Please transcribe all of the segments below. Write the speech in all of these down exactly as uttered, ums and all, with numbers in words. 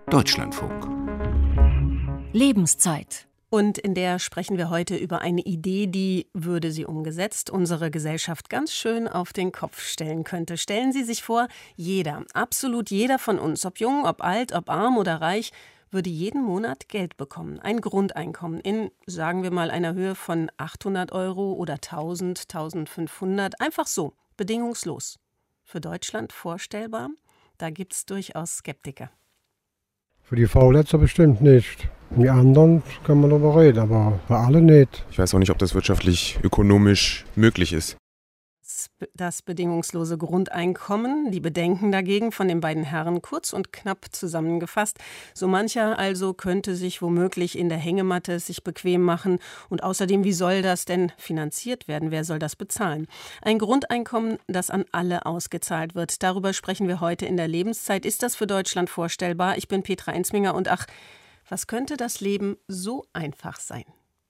Deutschlandfunk. Lebenszeit. Und in der sprechen wir heute über eine Idee, die, würde sie umgesetzt, unsere Gesellschaft ganz schön auf den Kopf stellen könnte. Stellen Sie sich vor, jeder, absolut jeder von uns, ob jung, ob alt, ob arm oder reich, würde jeden Monat Geld bekommen. Ein Grundeinkommen in, sagen wir mal, einer Höhe von achthundert Euro oder tausend, eintausendfünfhundert. Einfach so, bedingungslos. Für Deutschland vorstellbar? Da gibt es durchaus Skeptiker. Für die Fauletzer bestimmt nicht. Die anderen kann man darüber reden, aber für alle nicht. Ich weiß auch nicht, ob das wirtschaftlich, ökonomisch möglich ist. Das bedingungslose Grundeinkommen, die Bedenken dagegen von den beiden Herren kurz und knapp zusammengefasst. So mancher also könnte sich womöglich in der Hängematte es sich bequem machen. Und außerdem, wie soll das denn finanziert werden? Wer soll das bezahlen? Ein Grundeinkommen, das an alle ausgezahlt wird. Darüber sprechen wir heute in der Lebenszeit. Ist das für Deutschland vorstellbar? Ich bin Petra Ensminger und ach, was könnte das Leben so einfach sein?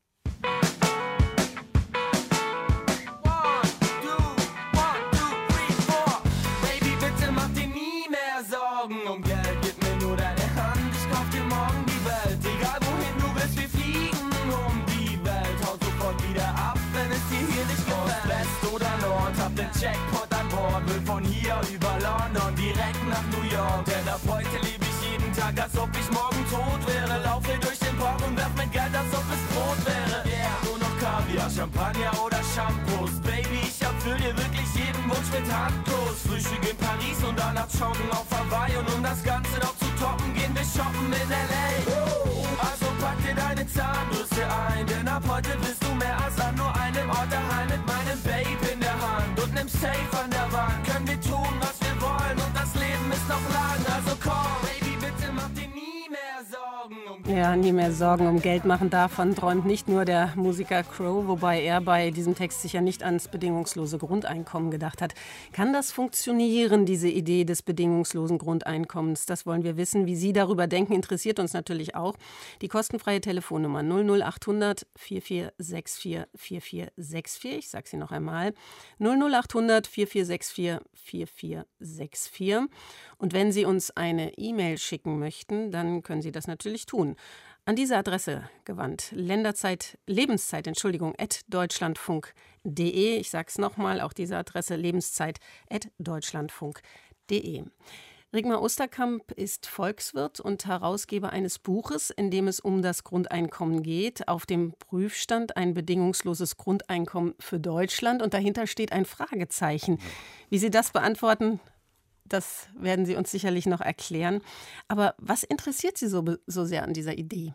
Um Geld, gib mir nur deine Hand, ich kauf dir morgen die Welt. Egal wohin du willst, wir fliegen um die Welt. Haut sofort wieder ab, wenn es dir hier nicht gefällt. West oder Nord, hab den Jackpot an Bord. Will von hier über London direkt nach New York. Denn ab heute lebe ich jeden Tag, als ob ich morgen tot wäre. Laufe durch den Park und werf mit Geld, als ob es Brot wäre. Yeah, nur noch Kaviar, Champagner oder Shampoos. Baby, ich erfüll dir wirklich jeden Wunsch mit Handkuss. Frühstück in Paris und danach joggen auf Hawaii. Und um das Ganze noch zu toppen, gehen wir shoppen in L A. Also pack dir deine Zahnbürste ein, denn ab heute bist du mehr als an nur einem Ort daheim. Mit meinem Babe in der Hand und nem Safe an der Wand können wir tun, was wir wollen und das Leben ist noch lang. Also komm, Baby, bitte mach dir nie mehr Sorgen um Geld. Ja, nie mehr Sorgen um Geld machen. Davon träumt nicht nur der Musiker Crow, wobei er bei diesem Text sicher nicht ans bedingungslose Grundeinkommen gedacht hat. Kann das funktionieren, diese Idee des bedingungslosen Grundeinkommens? Das wollen wir wissen. Wie Sie darüber denken, interessiert uns natürlich auch. Die kostenfreie Telefonnummer null null achthundert vierundvierzig sechsundvierzig vierundvierzig. Ich sage sie noch einmal. null null achthundert vierundvierzig sechsundvierzig vierundvierzig. Und wenn Sie uns eine E-Mail schicken möchten, dann können Sie das natürlich tun. An diese Adresse gewandt, Länderzeit, Lebenszeit, Entschuldigung, at deutschlandfunk punkt de. Ich sage es nochmal, auch diese Adresse, lebenszeit at deutschlandfunk punkt de. Rigmar Osterkamp ist Volkswirt und Herausgeber eines Buches, in dem es um das Grundeinkommen geht. Auf dem Prüfstand ein bedingungsloses Grundeinkommen für Deutschland. Und dahinter steht ein Fragezeichen. Wie Sie das beantworten, das werden Sie uns sicherlich noch erklären. Aber was interessiert Sie so, so sehr an dieser Idee?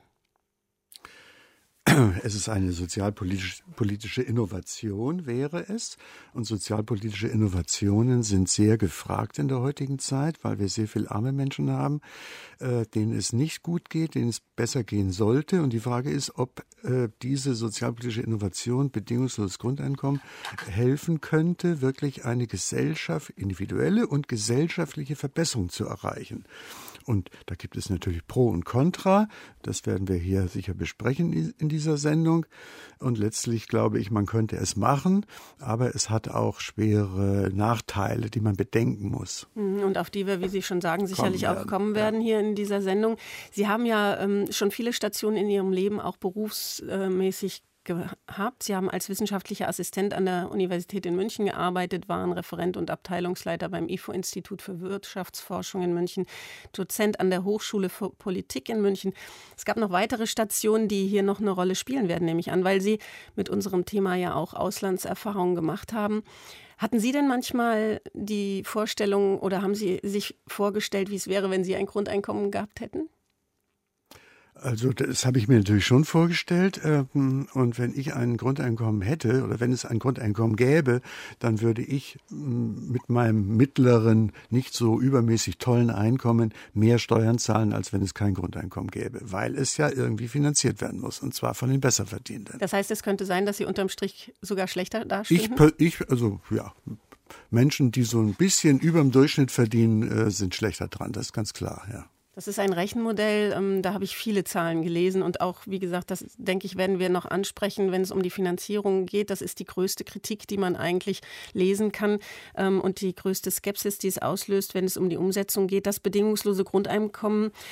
Es ist eine sozialpolitische Innovation, wäre es. Und sozialpolitische Innovationen sind sehr gefragt in der heutigen Zeit, weil wir sehr viele arme Menschen haben, äh, denen es nicht gut geht, denen es besser gehen sollte. Und die Frage ist, ob äh, diese sozialpolitische Innovation, bedingungsloses Grundeinkommen, helfen könnte, wirklich eine Gesellschaft, individuelle und gesellschaftliche Verbesserung zu erreichen. Und da gibt es natürlich Pro und Contra. Das werden wir hier sicher besprechen in dieser Sendung. Und letztlich glaube ich, man könnte es machen, aber es hat auch schwere Nachteile, die man bedenken muss. Und auf die wir, wie Sie schon sagen, sicherlich kommen auch kommen werden ja. hier in dieser Sendung. Sie haben ja ähm, schon viele Stationen in Ihrem Leben auch berufsmäßig gehabt. Sie haben als wissenschaftlicher Assistent an der Universität in München gearbeitet, waren Referent und Abteilungsleiter beim I F O-Institut für Wirtschaftsforschung in München, Dozent an der Hochschule für Politik in München. Es gab noch weitere Stationen, die hier noch eine Rolle spielen werden, nehme ich an, weil Sie mit unserem Thema ja auch Auslandserfahrungen gemacht haben. Hatten Sie denn manchmal die Vorstellung oder haben Sie sich vorgestellt, wie es wäre, wenn Sie ein Grundeinkommen gehabt hätten? Also das habe ich mir natürlich schon vorgestellt. Und wenn ich ein Grundeinkommen hätte oder wenn es ein Grundeinkommen gäbe, dann würde ich mit meinem mittleren, nicht so übermäßig tollen Einkommen mehr Steuern zahlen, als wenn es kein Grundeinkommen gäbe. Weil es ja irgendwie finanziert werden muss, und zwar von den Besserverdienenden. Das heißt, es könnte sein, dass Sie unterm Strich sogar schlechter dastehen? Ich, ich also ja, Menschen, die so ein bisschen über dem Durchschnitt verdienen, sind schlechter dran. Das ist ganz klar, ja. Das ist ein Rechenmodell, ähm, da habe ich viele Zahlen gelesen und auch, wie gesagt, das denke ich, werden wir noch ansprechen, wenn es um die Finanzierung geht. Das ist die größte Kritik, die man eigentlich lesen kann ähm, und die größte Skepsis, die es auslöst, wenn es um die Umsetzung geht. Das bedingungslose Grundeinkommen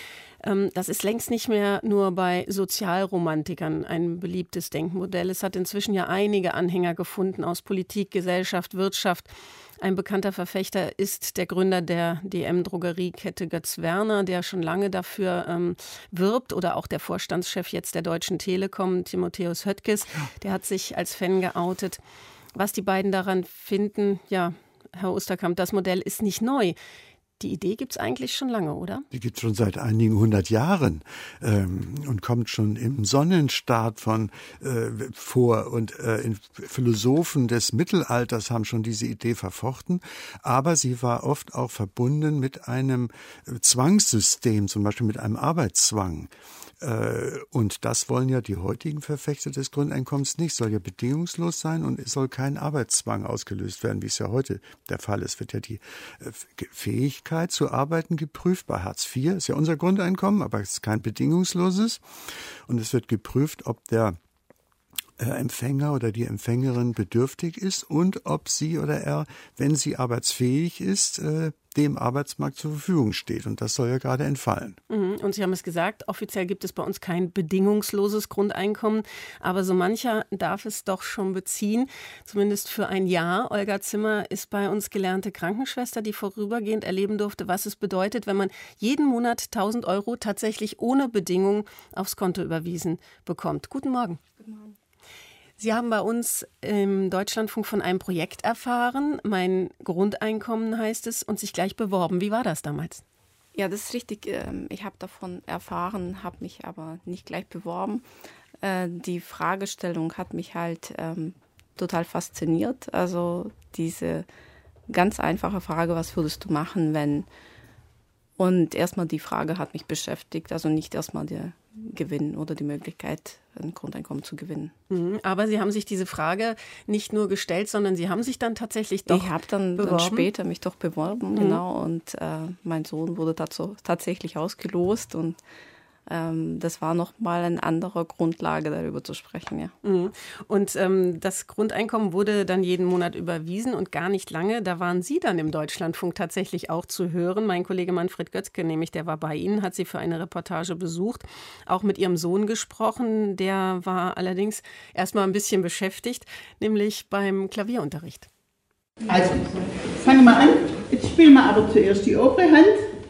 Das ist längst nicht mehr nur bei Sozialromantikern ein beliebtes Denkmodell. Es hat inzwischen ja einige Anhänger gefunden aus Politik, Gesellschaft, Wirtschaft. Ein bekannter Verfechter ist der Gründer der D M-Drogeriekette Götz Werner, der schon lange dafür ähm, wirbt, oder auch der Vorstandschef jetzt der Deutschen Telekom, Timotheus Höttges, der hat sich als Fan geoutet. Was die beiden daran finden, ja, Herr Osterkamp, das Modell ist nicht neu. Die Idee gibt es eigentlich schon lange, oder? Die gibt es schon seit einigen hundert Jahren ähm, und kommt schon im Sonnenstaat von äh, vor. Und äh, Philosophen des Mittelalters haben schon diese Idee verfochten. Aber sie war oft auch verbunden mit einem Zwangssystem, zum Beispiel mit einem Arbeitszwang. Und das wollen ja die heutigen Verfechter des Grundeinkommens nicht. Es soll ja bedingungslos sein und es soll kein Arbeitszwang ausgelöst werden, wie es ja heute der Fall ist. Es wird ja die Fähigkeit zu arbeiten geprüft bei Hartz vier. Ist ja unser Grundeinkommen, aber es ist kein bedingungsloses. Und es wird geprüft, ob der Empfänger oder die Empfängerin bedürftig ist und ob sie oder er, wenn sie arbeitsfähig ist, dem Arbeitsmarkt zur Verfügung steht. Und das soll ja gerade entfallen. Und Sie haben es gesagt, offiziell gibt es bei uns kein bedingungsloses Grundeinkommen, aber so mancher darf es doch schon beziehen, zumindest für ein Jahr. Olga Zimmer ist bei uns gelernte Krankenschwester, die vorübergehend erleben durfte, was es bedeutet, wenn man jeden Monat tausend Euro tatsächlich ohne Bedingung aufs Konto überwiesen bekommt. Guten Morgen. Guten Morgen. Sie haben bei uns im Deutschlandfunk von einem Projekt erfahren, Mein Grundeinkommen heißt es, und sich gleich beworben. Wie war das damals? Ja, das ist richtig. Ich habe davon erfahren, habe mich aber nicht gleich beworben. Die Fragestellung hat mich halt total fasziniert. Also diese ganz einfache Frage, was würdest du machen, wenn? Und erstmal die Frage hat mich beschäftigt, also nicht erstmal der Gewinn oder die Möglichkeit, ein Grundeinkommen zu gewinnen. Aber Sie haben sich diese Frage nicht nur gestellt, sondern Sie haben sich dann tatsächlich doch Ich habe dann, dann später mich doch beworben, mhm. genau, und äh, mein Sohn wurde dazu tatsächlich ausgelost und ähm, das war nochmal eine andere Grundlage, darüber zu sprechen, ja. Mhm. Und ähm, das Grundeinkommen wurde dann jeden Monat überwiesen und gar nicht lange, da waren Sie dann im Deutschlandfunk tatsächlich auch zu hören. Mein Kollege Manfred Götzke, nämlich, der war bei Ihnen, hat Sie für eine Reportage besucht, auch mit Ihrem Sohn gesprochen. Der war allerdings erstmal ein bisschen beschäftigt, nämlich beim Klavierunterricht. Also, fangen wir an. Jetzt spielen wir aber zuerst die obere Hand.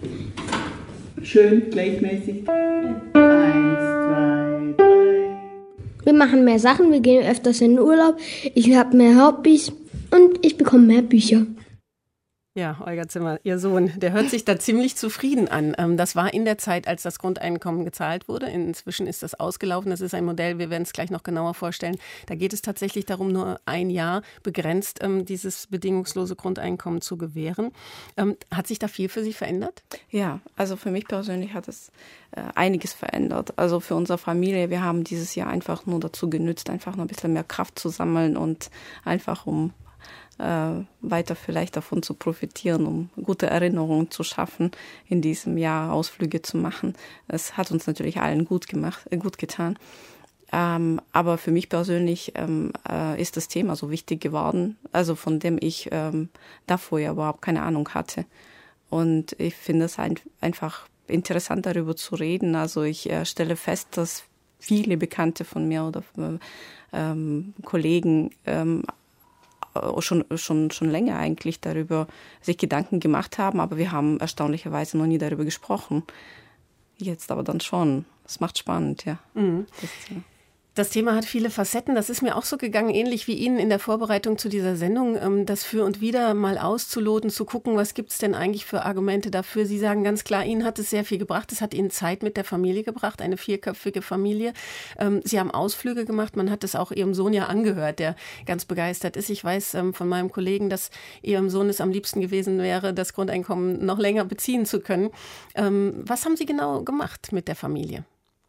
Schön gleichmäßig. Eins, zwei, drei. Wir machen mehr Sachen, wir gehen öfters in den Urlaub, ich habe mehr Hobbys und ich bekomme mehr Bücher. Ja, Olga Zimmer, Ihr Sohn, der hört sich da ziemlich zufrieden an. Das war in der Zeit, als das Grundeinkommen gezahlt wurde. Inzwischen ist das ausgelaufen. Das ist ein Modell, wir werden es gleich noch genauer vorstellen. Da geht es tatsächlich darum, nur ein Jahr begrenzt dieses bedingungslose Grundeinkommen zu gewähren. Hat sich da viel für Sie verändert? Ja, also für mich persönlich hat es äh, einiges verändert. Also für unsere Familie, wir haben dieses Jahr einfach nur dazu genützt, einfach noch ein bisschen mehr Kraft zu sammeln und einfach um Äh, weiter vielleicht davon zu profitieren, um gute Erinnerungen zu schaffen, in diesem Jahr Ausflüge zu machen. Es hat uns natürlich allen gut gemacht, äh, gut getan. Ähm, aber für mich persönlich ähm, äh, ist das Thema so wichtig geworden, also von dem ich ähm, davor ja überhaupt keine Ahnung hatte. Und ich finde es ein, einfach interessant, darüber zu reden. Also ich äh, stelle fest, dass viele Bekannte von mir oder ähm, Kollegen ähm, schon schon schon länger eigentlich darüber sich Gedanken gemacht haben, aber wir haben erstaunlicherweise noch nie darüber gesprochen. Jetzt aber dann schon. Das macht spannend, ja. Mhm. Das, ja. Das Thema hat viele Facetten. Das ist mir auch so gegangen, ähnlich wie Ihnen in der Vorbereitung zu dieser Sendung, das für und wieder mal auszuloten, zu gucken, was gibt es denn eigentlich für Argumente dafür. Sie sagen ganz klar, Ihnen hat es sehr viel gebracht. Es hat Ihnen Zeit mit der Familie gebracht, eine vierköpfige Familie. Sie haben Ausflüge gemacht. Man hat es auch Ihrem Sohn ja angehört, der ganz begeistert ist. Ich weiß von meinem Kollegen, dass Ihrem Sohn es am liebsten gewesen wäre, das Grundeinkommen noch länger beziehen zu können. Was haben Sie genau gemacht mit der Familie?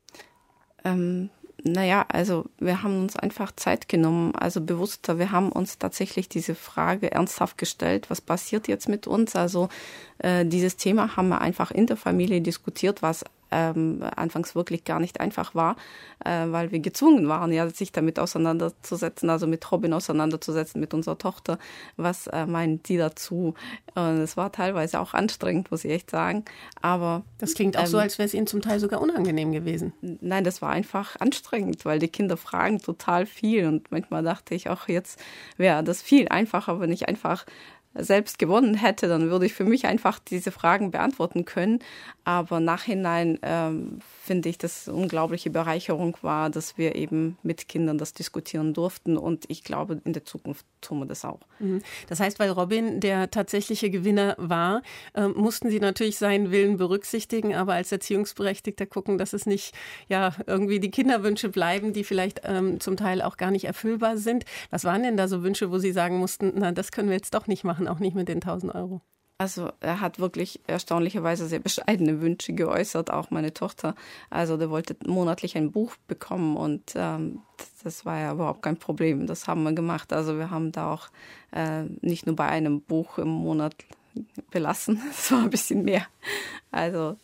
Ähm Naja, also wir haben uns einfach Zeit genommen, also bewusster. Wir haben uns tatsächlich diese Frage ernsthaft gestellt, was passiert jetzt mit uns? Also äh, dieses Thema haben wir einfach in der Familie diskutiert, was ähm, anfangs wirklich gar nicht einfach war, äh, weil wir gezwungen waren, ja, sich damit auseinanderzusetzen, also mit Robin auseinanderzusetzen, mit unserer Tochter. Was äh, meinen die dazu? Und es war teilweise auch anstrengend, muss ich echt sagen. Aber das klingt auch ähm, so, als wäre es Ihnen zum Teil sogar unangenehm gewesen. Nein, das war einfach anstrengend, weil die Kinder fragen total viel. Und manchmal dachte ich auch, jetzt wäre das viel einfacher, wenn ich einfach selbst gewonnen hätte, dann würde ich für mich einfach diese Fragen beantworten können. Aber nachhinein ähm, finde ich, dass es eine unglaubliche Bereicherung war, dass wir eben mit Kindern das diskutieren durften. Und ich glaube, in der Zukunft tun wir das auch. Das heißt, weil Robin der tatsächliche Gewinner war, äh, mussten Sie natürlich seinen Willen berücksichtigen, aber als Erziehungsberechtigter gucken, dass es nicht ja irgendwie die Kinderwünsche bleiben, die vielleicht ähm, zum Teil auch gar nicht erfüllbar sind. Was waren denn da so Wünsche, wo Sie sagen mussten, na, das können wir jetzt doch nicht machen, auch nicht mit den tausend Euro? Also er hat wirklich erstaunlicherweise sehr bescheidene Wünsche geäußert, auch meine Tochter. Also der wollte monatlich ein Buch bekommen und ähm, das war ja überhaupt kein Problem. Das haben wir gemacht. Also wir haben da auch äh, nicht nur bei einem Buch im Monat belassen. Das war ein bisschen mehr. Also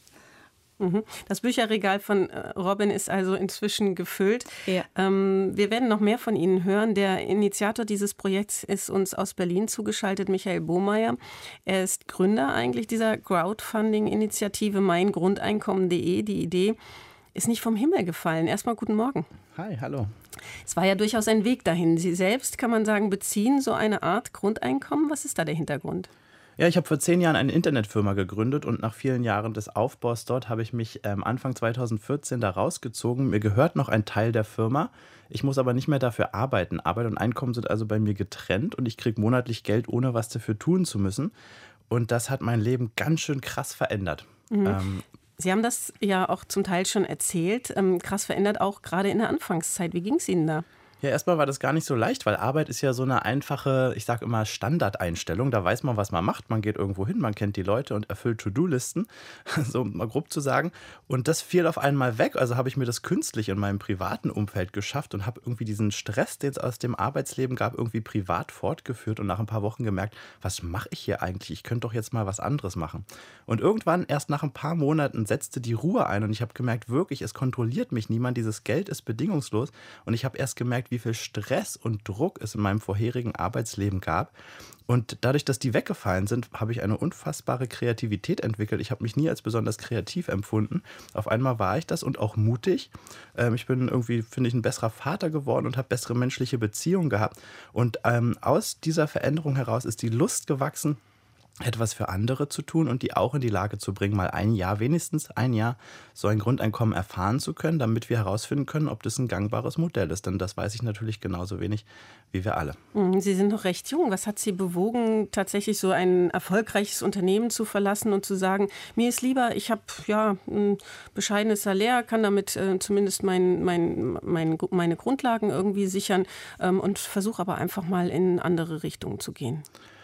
das Bücherregal von Robin ist also inzwischen gefüllt. Ja. Ähm, wir werden noch mehr von Ihnen hören. Der Initiator dieses Projekts ist uns aus Berlin zugeschaltet, Michael Bohmeier. Er ist Gründer eigentlich dieser Crowdfunding-Initiative mein Grundeinkommen punkt de. Die Idee ist nicht vom Himmel gefallen. Erstmal guten Morgen. Hi, hallo. Es war ja durchaus ein Weg dahin. Sie selbst, kann man sagen, beziehen so eine Art Grundeinkommen. Was ist da der Hintergrund? Ja, ich habe vor zehn Jahren eine Internetfirma gegründet und nach vielen Jahren des Aufbaus dort habe ich mich ähm, Anfang zweitausendvierzehn da rausgezogen. Mir gehört noch ein Teil der Firma. Ich muss aber nicht mehr dafür arbeiten. Arbeit und Einkommen sind also bei mir getrennt und ich kriege monatlich Geld, ohne was dafür tun zu müssen. Und das hat mein Leben ganz schön krass verändert. Mhm. Ähm, Sie haben das ja auch zum Teil schon erzählt. Ähm, krass verändert auch gerade in der Anfangszeit. Wie ging es Ihnen da? Ja, erstmal war das gar nicht so leicht, weil Arbeit ist ja so eine einfache, ich sage immer Standardeinstellung. Da weiß man, was man macht. Man geht irgendwo hin, man kennt die Leute und erfüllt To-Do-Listen, so mal grob zu sagen. Und das fiel auf einmal weg. Also habe ich mir das künstlich in meinem privaten Umfeld geschafft und habe irgendwie diesen Stress, den es aus dem Arbeitsleben gab, irgendwie privat fortgeführt und nach ein paar Wochen gemerkt, was mache ich hier eigentlich? Ich könnte doch jetzt mal was anderes machen. Und irgendwann, erst nach ein paar Monaten, setzte die Ruhe ein und ich habe gemerkt, wirklich, es kontrolliert mich niemand. Dieses Geld ist bedingungslos und ich habe erst gemerkt, wie viel Stress und Druck es in meinem vorherigen Arbeitsleben gab. Und dadurch, dass die weggefallen sind, habe ich eine unfassbare Kreativität entwickelt. Ich habe mich nie als besonders kreativ empfunden. Auf einmal war ich das und auch mutig. Ähm, ich bin irgendwie, finde ich, ein besserer Vater geworden und habe bessere menschliche Beziehungen gehabt. Und ähm, aus dieser Veränderung heraus ist die Lust gewachsen, etwas für andere zu tun und die auch in die Lage zu bringen, mal ein Jahr, wenigstens ein Jahr, so ein Grundeinkommen erfahren zu können, damit wir herausfinden können, ob das ein gangbares Modell ist. Denn das weiß ich natürlich genauso wenig wie wir alle. Sie sind noch recht jung. Was hat Sie bewogen, tatsächlich so ein erfolgreiches Unternehmen zu verlassen und zu sagen, mir ist lieber, ich habe ja ein bescheidenes Salär, kann damit äh, zumindest mein, mein, mein, meine Grundlagen irgendwie sichern ähm, und versuche aber einfach mal in andere Richtungen zu gehen?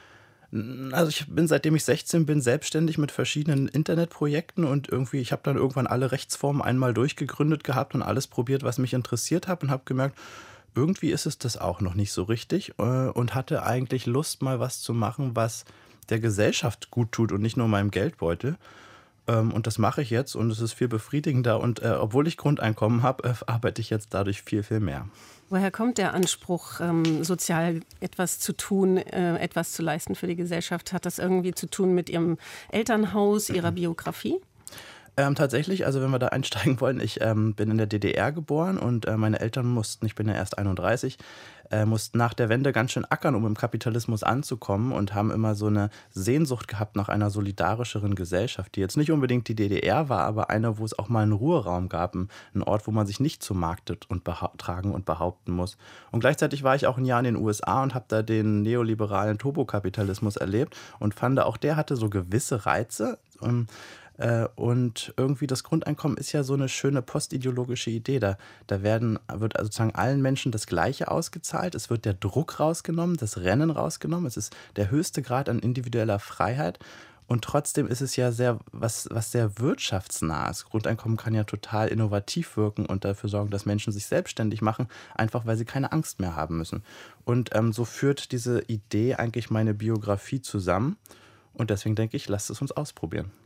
Also ich bin, seitdem ich sechzehn bin, selbstständig mit verschiedenen Internetprojekten und irgendwie, ich habe dann irgendwann alle Rechtsformen einmal durchgegründet gehabt und alles probiert, was mich interessiert hat und habe gemerkt, irgendwie ist es das auch noch nicht so richtig und hatte eigentlich Lust, mal was zu machen, was der Gesellschaft gut tut und nicht nur meinem Geldbeutel. Und das mache ich jetzt und es ist viel befriedigender und äh, obwohl ich Grundeinkommen habe, äh, arbeite ich jetzt dadurch viel, viel mehr. Woher kommt der Anspruch, ähm, sozial etwas zu tun, äh, etwas zu leisten für die Gesellschaft? Hat das irgendwie zu tun mit Ihrem Elternhaus, Ihrer Biografie? Ähm, tatsächlich, also wenn wir da einsteigen wollen, ich ähm, bin in der D D R geboren und äh, meine Eltern mussten, ich bin ja erst einunddreißig, äh, mussten nach der Wende ganz schön ackern, um im Kapitalismus anzukommen und haben immer so eine Sehnsucht gehabt nach einer solidarischeren Gesellschaft, die jetzt nicht unbedingt die D D R war, aber eine, wo es auch mal einen Ruheraum gab, einen Ort, wo man sich nicht zumarktet und tragen und behaupten muss. Und gleichzeitig war ich auch ein Jahr in den U S A und habe da den neoliberalen Turbokapitalismus erlebt und fand auch, der hatte so gewisse Reize. Und Und irgendwie das Grundeinkommen ist ja so eine schöne postideologische Idee. Da, da werden, wird also sozusagen allen Menschen das Gleiche ausgezahlt. Es wird der Druck rausgenommen, das Rennen rausgenommen. Es ist der höchste Grad an individueller Freiheit. Und trotzdem ist es ja sehr, was, was sehr wirtschaftsnah ist. Grundeinkommen kann ja total innovativ wirken und dafür sorgen, dass Menschen sich selbstständig machen, einfach weil sie keine Angst mehr haben müssen. Und ähm, so führt diese Idee eigentlich meine Biografie zusammen. Und deswegen denke ich, lasst es uns ausprobieren.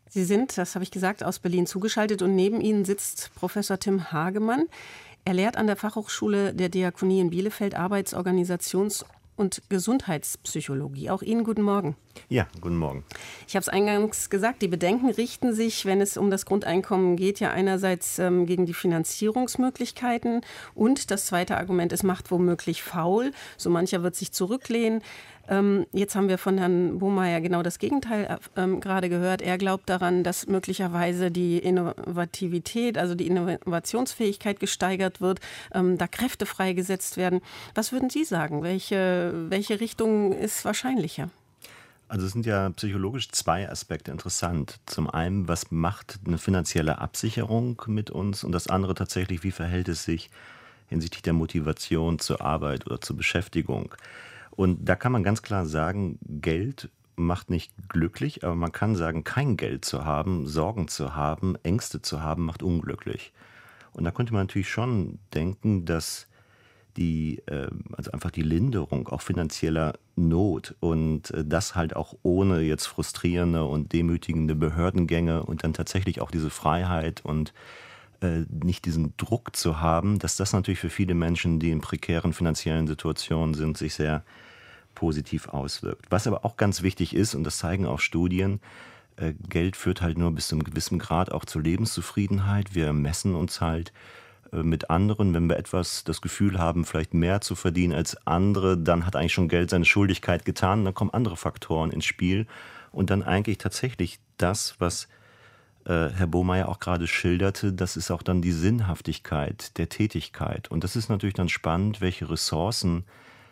Sie sind, das habe ich gesagt, aus Berlin zugeschaltet und neben Ihnen sitzt Professor Tim Hagemann. Er lehrt an der Fachhochschule der Diakonie in Bielefeld Arbeits-, Organisations- und Gesundheitspsychologie. Auch Ihnen guten Morgen. Ja, guten Morgen. Ich habe es eingangs gesagt, die Bedenken richten sich, wenn es um das Grundeinkommen geht, ja einerseits ähm, gegen die Finanzierungsmöglichkeiten und das zweite Argument, es macht womöglich faul. So mancher wird sich zurücklehnen. Ähm, jetzt haben wir von Herrn Bohmeier genau das Gegenteil ähm, gerade gehört. Er glaubt daran, dass möglicherweise die Innovativität, also die Innovationsfähigkeit gesteigert wird, ähm, da Kräfte freigesetzt werden. Was würden Sie sagen? Welche, welche Richtung ist wahrscheinlicher? Also es sind ja psychologisch zwei Aspekte interessant. Zum einen, was macht eine finanzielle Absicherung mit uns? Und das andere tatsächlich, wie verhält es sich hinsichtlich der Motivation zur Arbeit oder zur Beschäftigung? Und da kann man ganz klar sagen, Geld macht nicht glücklich, aber man kann sagen, kein Geld zu haben, Sorgen zu haben, Ängste zu haben, macht unglücklich. Und da könnte man natürlich schon denken, dass die, also einfach die Linderung auch finanzieller Not und das halt auch ohne jetzt frustrierende und demütigende Behördengänge und dann tatsächlich auch diese Freiheit und nicht diesen Druck zu haben, dass das natürlich für viele Menschen, die in prekären finanziellen Situationen sind, sich sehr positiv auswirkt. Was aber auch ganz wichtig ist, und das zeigen auch Studien, äh, Geld führt halt nur bis zu einem gewissen Grad auch zur Lebenszufriedenheit. Wir messen uns halt äh, mit anderen. Wenn wir etwas das Gefühl haben, vielleicht mehr zu verdienen als andere, dann hat eigentlich schon Geld seine Schuldigkeit getan. Dann kommen andere Faktoren ins Spiel. Und dann eigentlich tatsächlich das, was äh, Herr Bohmeier auch gerade schilderte, das ist auch dann die Sinnhaftigkeit der Tätigkeit. Und das ist natürlich dann spannend, welche Ressourcen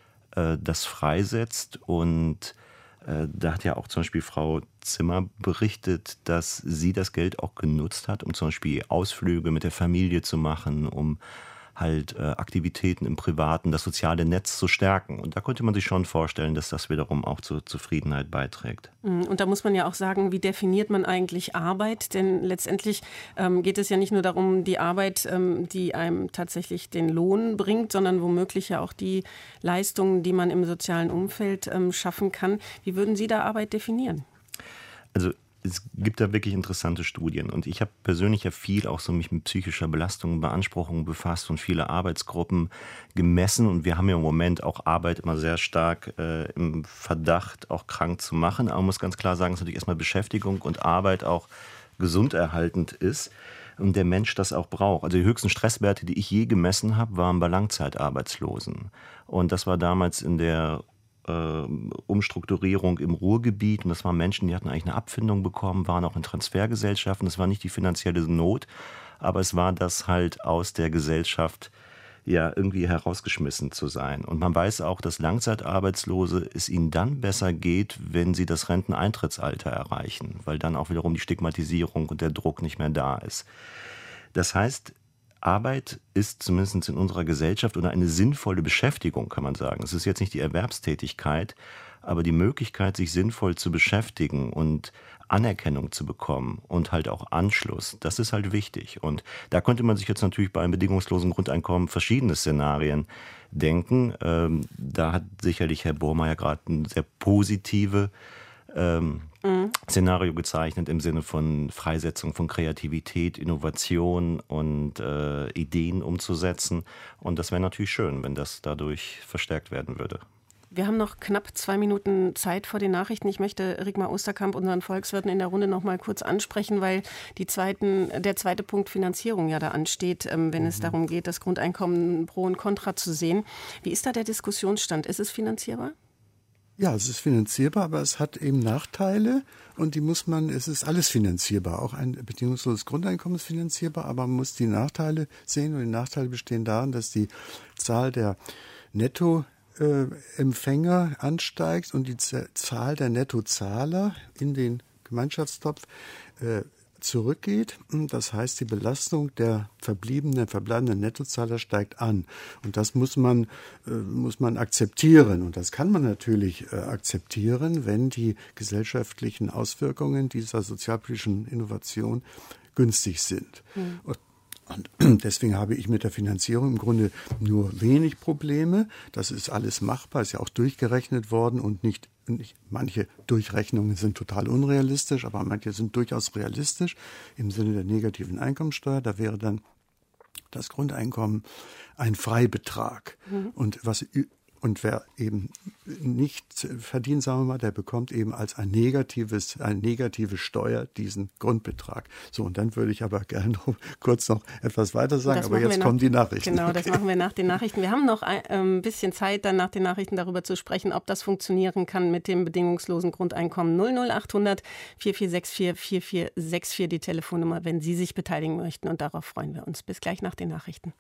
das freisetzt. Und äh, da hat ja auch zum Beispiel Frau Zimmer berichtet, dass sie das Geld auch genutzt hat, um zum Beispiel Ausflüge mit der Familie zu machen, um halt äh, Aktivitäten im Privaten, das soziale Netz zu stärken. Und da könnte man sich schon vorstellen, dass das wiederum auch zur Zufriedenheit beiträgt. Und da muss man ja auch sagen, wie definiert man eigentlich Arbeit? Denn letztendlich ähm, geht es ja nicht nur darum, die Arbeit, ähm, die einem tatsächlich den Lohn bringt, sondern womöglich ja auch die Leistungen, die man im sozialen Umfeld ähm, schaffen kann. Wie würden Sie da Arbeit definieren? Also es gibt da wirklich interessante Studien und ich habe persönlich ja viel auch so mich mit psychischer Belastung und Beanspruchung befasst und viele Arbeitsgruppen gemessen und wir haben ja im Moment auch Arbeit immer sehr stark äh, im Verdacht, auch krank zu machen. Aber man muss ganz klar sagen, dass natürlich erstmal Beschäftigung und Arbeit auch gesunderhaltend ist und der Mensch das auch braucht. Also die höchsten Stresswerte, die ich je gemessen habe, waren bei Langzeitarbeitslosen und das war damals in der Umstrukturierung im Ruhrgebiet und das waren Menschen, die hatten eigentlich eine Abfindung bekommen, waren auch in Transfergesellschaften, das war nicht die finanzielle Not, aber es war das halt aus der Gesellschaft ja irgendwie herausgeschmissen zu sein. Und man weiß auch, dass Langzeitarbeitslose es ihnen dann besser geht, wenn sie das Renteneintrittsalter erreichen, weil dann auch wiederum die Stigmatisierung und der Druck nicht mehr da ist. Das heißt, Arbeit ist zumindest in unserer Gesellschaft oder eine sinnvolle Beschäftigung, kann man sagen. Es ist jetzt nicht die Erwerbstätigkeit, aber die Möglichkeit, sich sinnvoll zu beschäftigen und Anerkennung zu bekommen und halt auch Anschluss, das ist halt wichtig. Und da könnte man sich jetzt natürlich bei einem bedingungslosen Grundeinkommen verschiedene Szenarien denken. Ähm, da hat sicherlich Herr Bohmeier gerade eine sehr positive ähm, Mhm. Szenario gezeichnet im Sinne von Freisetzung von Kreativität, Innovation und äh, Ideen umzusetzen. Und das wäre natürlich schön, wenn das dadurch verstärkt werden würde. Wir haben noch knapp zwei Minuten Zeit vor den Nachrichten. Ich möchte Rigmar Osterkamp, unseren Volkswirten in der Runde, noch mal kurz ansprechen, weil die zweiten, der zweite Punkt Finanzierung ja da ansteht, ähm, wenn mhm. es darum geht, das Grundeinkommen pro und contra zu sehen. Wie ist da der Diskussionsstand? Ist es finanzierbar? Ja, es ist finanzierbar, aber es hat eben Nachteile und die muss man, es ist alles finanzierbar. Auch ein bedingungsloses Grundeinkommen ist finanzierbar, aber man muss die Nachteile sehen und die Nachteile bestehen darin, dass die Zahl der Nettoempfänger ansteigt und die Zahl der Nettozahler in den Gemeinschaftstopf äh, zurückgeht. Das heißt, die Belastung der verbliebenen, verbleibenden Nettozahler steigt an. Und das muss man, äh, muss man akzeptieren. Und das kann man natürlich äh, akzeptieren, wenn die gesellschaftlichen Auswirkungen dieser sozialpolitischen Innovation günstig sind. Mhm. Und Und deswegen habe ich mit der Finanzierung im Grunde nur wenig Probleme. Das ist alles machbar, ist ja auch durchgerechnet worden und nicht nicht, manche Durchrechnungen sind total unrealistisch, aber manche sind durchaus realistisch im Sinne der negativen Einkommensteuer. Da wäre dann das Grundeinkommen ein Freibetrag. Mhm. Und was Und wer eben nicht verdient, sagen wir mal, der bekommt eben als ein negatives, eine negative Steuer diesen Grundbetrag. So, und dann würde ich aber gerne noch kurz noch etwas weiter sagen, aber jetzt kommen die Nachrichten. Genau, okay. Das machen wir nach den Nachrichten. Wir haben noch ein ähm, bisschen Zeit, dann nach den Nachrichten darüber zu sprechen, ob das funktionieren kann mit dem bedingungslosen Grundeinkommen. null null achthundert vier vier sechs vier vier vier sechs vier die Telefonnummer, wenn Sie sich beteiligen möchten. Und darauf freuen wir uns. Bis gleich nach den Nachrichten.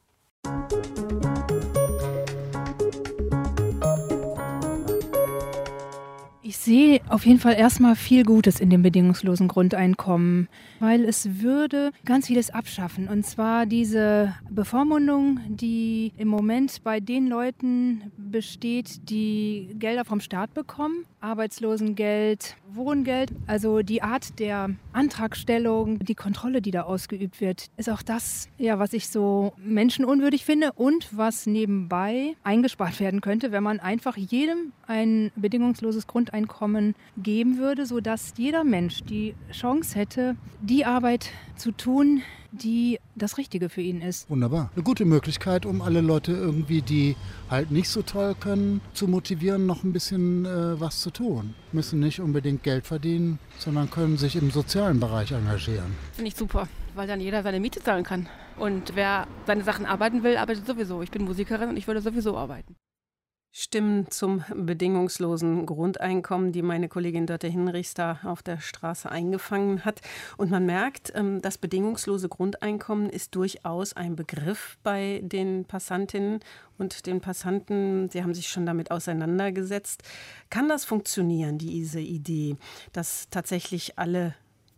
Ich sehe auf jeden Fall erstmal viel Gutes in dem bedingungslosen Grundeinkommen, weil es würde ganz vieles abschaffen. Und zwar diese Bevormundung, die im Moment bei den Leuten besteht, die Gelder vom Staat bekommen, Arbeitslosengeld, Wohngeld, also die Art der Antragstellung, die Kontrolle, die da ausgeübt wird, ist auch das, ja, was ich so menschenunwürdig finde und was nebenbei eingespart werden könnte, wenn man einfach jedem ein bedingungsloses Grundeinkommen geben würde, sodass jeder Mensch die Chance hätte, die Arbeit zu tun, die das Richtige für ihn ist. Wunderbar. Eine gute Möglichkeit, um alle Leute irgendwie, die halt nicht so toll können, zu motivieren, noch ein bisschen äh, was zu tun. Müssen nicht unbedingt Geld verdienen, sondern können sich im sozialen Bereich engagieren. Finde ich super, weil dann jeder seine Miete zahlen kann. Und wer seine Sachen arbeiten will, arbeitet sowieso. Ich bin Musikerin und ich würde sowieso arbeiten. Stimmen zum bedingungslosen Grundeinkommen, die meine Kollegin Dörte Hinrichs da auf der Straße eingefangen hat. Und man merkt, das bedingungslose Grundeinkommen ist durchaus ein Begriff bei den Passantinnen und den Passanten. Sie haben sich schon damit auseinandergesetzt. Kann das funktionieren, diese Idee, dass tatsächlich alle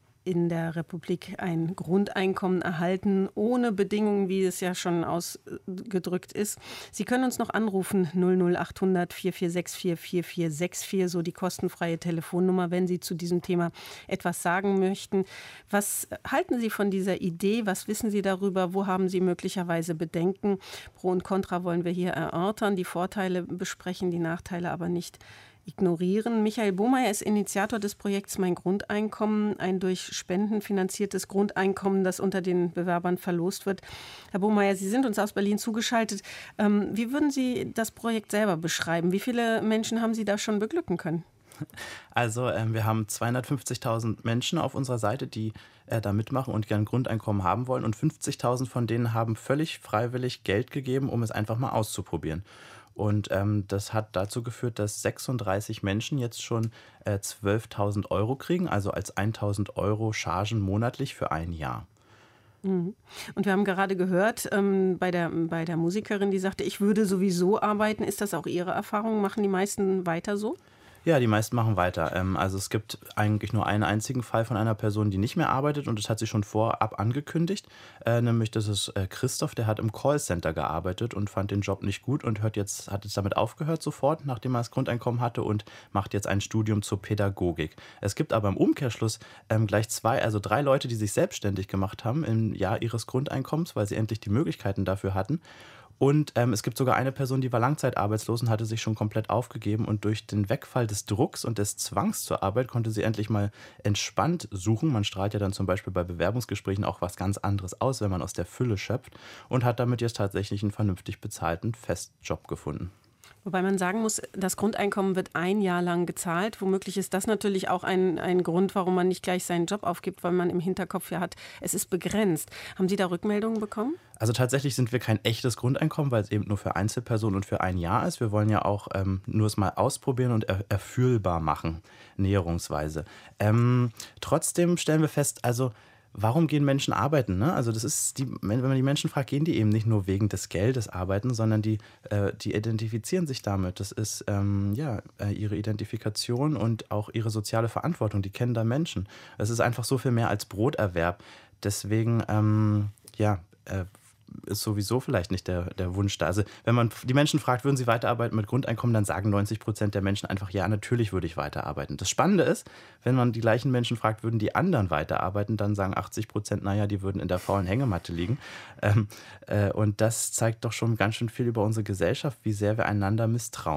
in der Republik ein Grundeinkommen erhalten, ohne Bedingungen, wie es ja schon ausgedrückt ist? Sie können uns noch anrufen, null null achthundert vier vier sechs vier vier vier sechs vier, so die kostenfreie Telefonnummer, wenn Sie zu diesem Thema etwas sagen möchten. Was halten Sie von dieser Idee? Was wissen Sie darüber? Wo haben Sie möglicherweise Bedenken? Pro und Contra wollen wir hier erörtern, die Vorteile besprechen, die Nachteile aber nicht ignorieren. Michael Bohmeier ist Initiator des Projekts Mein Grundeinkommen, ein durch Spenden finanziertes Grundeinkommen, das unter den Bewerbern verlost wird. Herr Bohmeier, Sie sind uns aus Berlin zugeschaltet. Ähm, wie würden Sie das Projekt selber beschreiben? Wie viele Menschen haben Sie da schon beglücken können? Also ähm, wir haben zweihundertfünfzigtausend Menschen auf unserer Seite, die äh, da mitmachen und gerne ein Grundeinkommen haben wollen. Und fünfzigtausend von denen haben völlig freiwillig Geld gegeben, um es einfach mal auszuprobieren. Und ähm, das hat dazu geführt, dass sechsunddreißig Menschen jetzt schon äh, zwölftausend Euro kriegen, also als eintausend Euro Chargen monatlich für ein Jahr. Und wir haben gerade gehört, ähm, bei der, bei der Musikerin, die sagte, ich würde sowieso arbeiten. Ist das auch Ihre Erfahrung? Machen die meisten weiter so? Ja, die meisten machen weiter. Also es gibt eigentlich nur einen einzigen Fall von einer Person, die nicht mehr arbeitet und das hat sie schon vorab angekündigt. Äh, nämlich das ist äh, Christoph, der hat im Callcenter gearbeitet und fand den Job nicht gut und hört jetzt, hat jetzt damit aufgehört sofort, nachdem er das Grundeinkommen hatte und macht jetzt ein Studium zur Pädagogik. Es gibt aber im Umkehrschluss ähm, gleich zwei, also drei Leute, die sich selbstständig gemacht haben im Jahr ihres Grundeinkommens, weil sie endlich die Möglichkeiten dafür hatten. Und ähm, es gibt sogar eine Person, die war langzeitarbeitslos und hatte sich schon komplett aufgegeben. Und durch den Wegfall des Drucks und des Zwangs zur Arbeit konnte sie endlich mal entspannt suchen. Man strahlt ja dann zum Beispiel bei Bewerbungsgesprächen auch was ganz anderes aus, wenn man aus der Fülle schöpft. Und hat damit jetzt tatsächlich einen vernünftig bezahlten Festjob gefunden. Wobei man sagen muss, das Grundeinkommen wird ein Jahr lang gezahlt. Womöglich ist das natürlich auch ein, ein Grund, warum man nicht gleich seinen Job aufgibt, weil man im Hinterkopf ja hat, es ist begrenzt. Haben Sie da Rückmeldungen bekommen? Also tatsächlich sind wir kein echtes Grundeinkommen, weil es eben nur für Einzelpersonen und für ein Jahr ist. Wir wollen ja auch ähm, nur es mal ausprobieren und er- erfüllbar machen, näherungsweise. Ähm, trotzdem stellen wir fest, also warum gehen Menschen arbeiten? Ne? Also das ist, die, wenn man die Menschen fragt, gehen die eben nicht nur wegen des Geldes arbeiten, sondern die, äh, die identifizieren sich damit. Das ist ähm, ja äh, ihre Identifikation und auch ihre soziale Verantwortung. Die kennen da Menschen. Es ist einfach so viel mehr als Broterwerb. Deswegen, ähm, ja, äh, ist sowieso vielleicht nicht der, der Wunsch da. Also wenn man die Menschen fragt, würden sie weiterarbeiten mit Grundeinkommen, dann sagen neunzig Prozent der Menschen einfach, ja, natürlich würde ich weiterarbeiten. Das Spannende ist, wenn man die gleichen Menschen fragt, würden die anderen weiterarbeiten, dann sagen achtzig Prozent, naja, die würden in der faulen Hängematte liegen. Ähm, äh, und das zeigt doch schon ganz schön viel über unsere Gesellschaft, wie sehr wir einander misstrauen.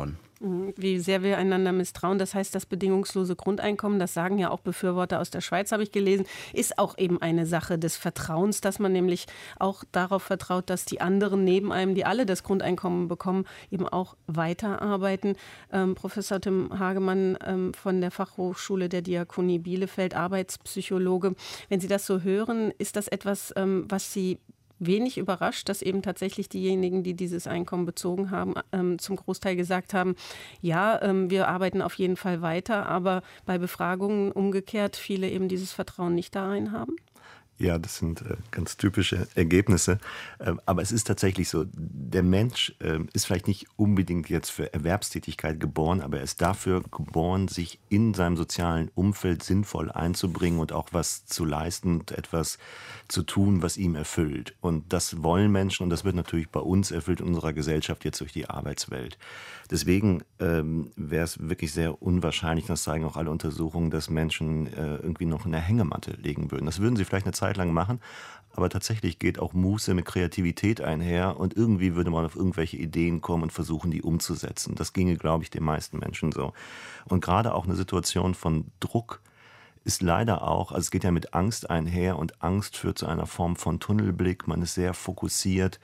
Wie sehr wir einander misstrauen, das heißt, das bedingungslose Grundeinkommen, das sagen ja auch Befürworter aus der Schweiz, habe ich gelesen, ist auch eben eine Sache des Vertrauens, dass man nämlich auch darauf vertraut, dass die anderen neben einem, die alle das Grundeinkommen bekommen, eben auch weiterarbeiten. Ähm, Professor Tim Hagemann ähm, von der Fachhochschule der Diakonie Bielefeld, Arbeitspsychologe, wenn Sie das so hören, ist das etwas, ähm, was Sie wenig überrascht, dass eben tatsächlich diejenigen, die dieses Einkommen bezogen haben, ähm, zum Großteil gesagt haben, ja, ähm, wir arbeiten auf jeden Fall weiter, aber bei Befragungen umgekehrt viele eben dieses Vertrauen nicht da rein haben? Ja, das sind äh, ganz typische Ergebnisse. Ähm, aber es ist tatsächlich so, der Mensch äh, ist vielleicht nicht unbedingt jetzt für Erwerbstätigkeit geboren, aber er ist dafür geboren, sich in seinem sozialen Umfeld sinnvoll einzubringen und auch was zu leisten und etwas zu tun, was ihm erfüllt. Und das wollen Menschen und das wird natürlich bei uns erfüllt in unserer Gesellschaft jetzt durch die Arbeitswelt. Deswegen ähm, wäre es wirklich sehr unwahrscheinlich, das zeigen auch alle Untersuchungen, dass Menschen äh, irgendwie noch in der Hängematte liegen würden. Das würden sie vielleicht eine Zeit lang machen, aber tatsächlich geht auch Muße mit Kreativität einher und irgendwie würde man auf irgendwelche Ideen kommen und versuchen, die umzusetzen. Das ginge, glaube ich, den meisten Menschen so. Und gerade auch eine Situation von Druck ist leider auch, also es geht ja mit Angst einher und Angst führt zu einer Form von Tunnelblick, man ist sehr fokussiert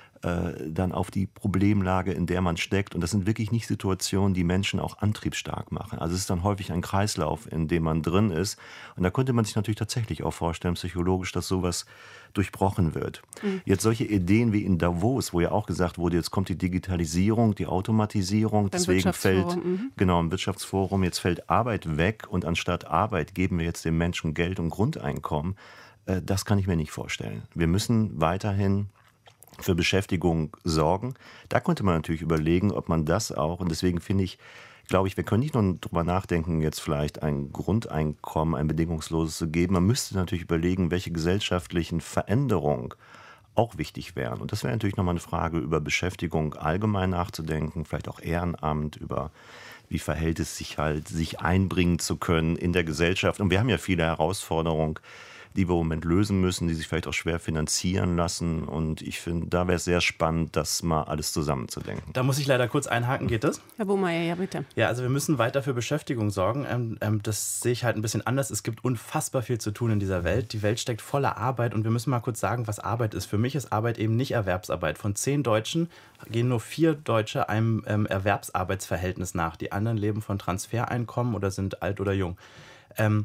dann auf die Problemlage, in der man steckt. Und das sind wirklich nicht Situationen, die Menschen auch antriebsstark machen. Also es ist dann häufig ein Kreislauf, in dem man drin ist. Und da könnte man sich natürlich tatsächlich auch vorstellen, psychologisch, dass sowas durchbrochen wird. Mhm. Jetzt solche Ideen wie in Davos, wo ja auch gesagt wurde, jetzt kommt die Digitalisierung, die Automatisierung, Beim deswegen fällt, mhm. genau, im Wirtschaftsforum, jetzt fällt Arbeit weg und anstatt Arbeit geben wir jetzt den Menschen Geld und Grundeinkommen. Das kann ich mir nicht vorstellen. Wir müssen weiterhin für Beschäftigung sorgen. Da könnte man natürlich überlegen, ob man das auch, und deswegen finde ich, glaube ich, wir können nicht nur darüber nachdenken, jetzt vielleicht ein Grundeinkommen, ein bedingungsloses zu geben. Man müsste natürlich überlegen, welche gesellschaftlichen Veränderungen auch wichtig wären. Und das wäre natürlich nochmal eine Frage, über Beschäftigung allgemein nachzudenken, vielleicht auch Ehrenamt, über wie verhält es sich halt, sich einbringen zu können in der Gesellschaft. Und wir haben ja viele Herausforderungen, die wir im Moment lösen müssen, die sich vielleicht auch schwer finanzieren lassen. Und ich finde, da wäre es sehr spannend, das mal alles zusammenzudenken. Da muss ich leider kurz einhaken, geht das? Herr Bohmeier, ja bitte. Ja, also wir müssen weiter für Beschäftigung sorgen. Ähm, ähm, das sehe ich halt ein bisschen anders. Es gibt unfassbar viel zu tun in dieser Welt. Die Welt steckt voller Arbeit und wir müssen mal kurz sagen, was Arbeit ist. Für mich ist Arbeit eben nicht Erwerbsarbeit. Von zehn Deutschen gehen nur vier Deutsche einem ähm, Erwerbsarbeitsverhältnis nach. Die anderen leben von Transfereinkommen oder sind alt oder jung. Ähm,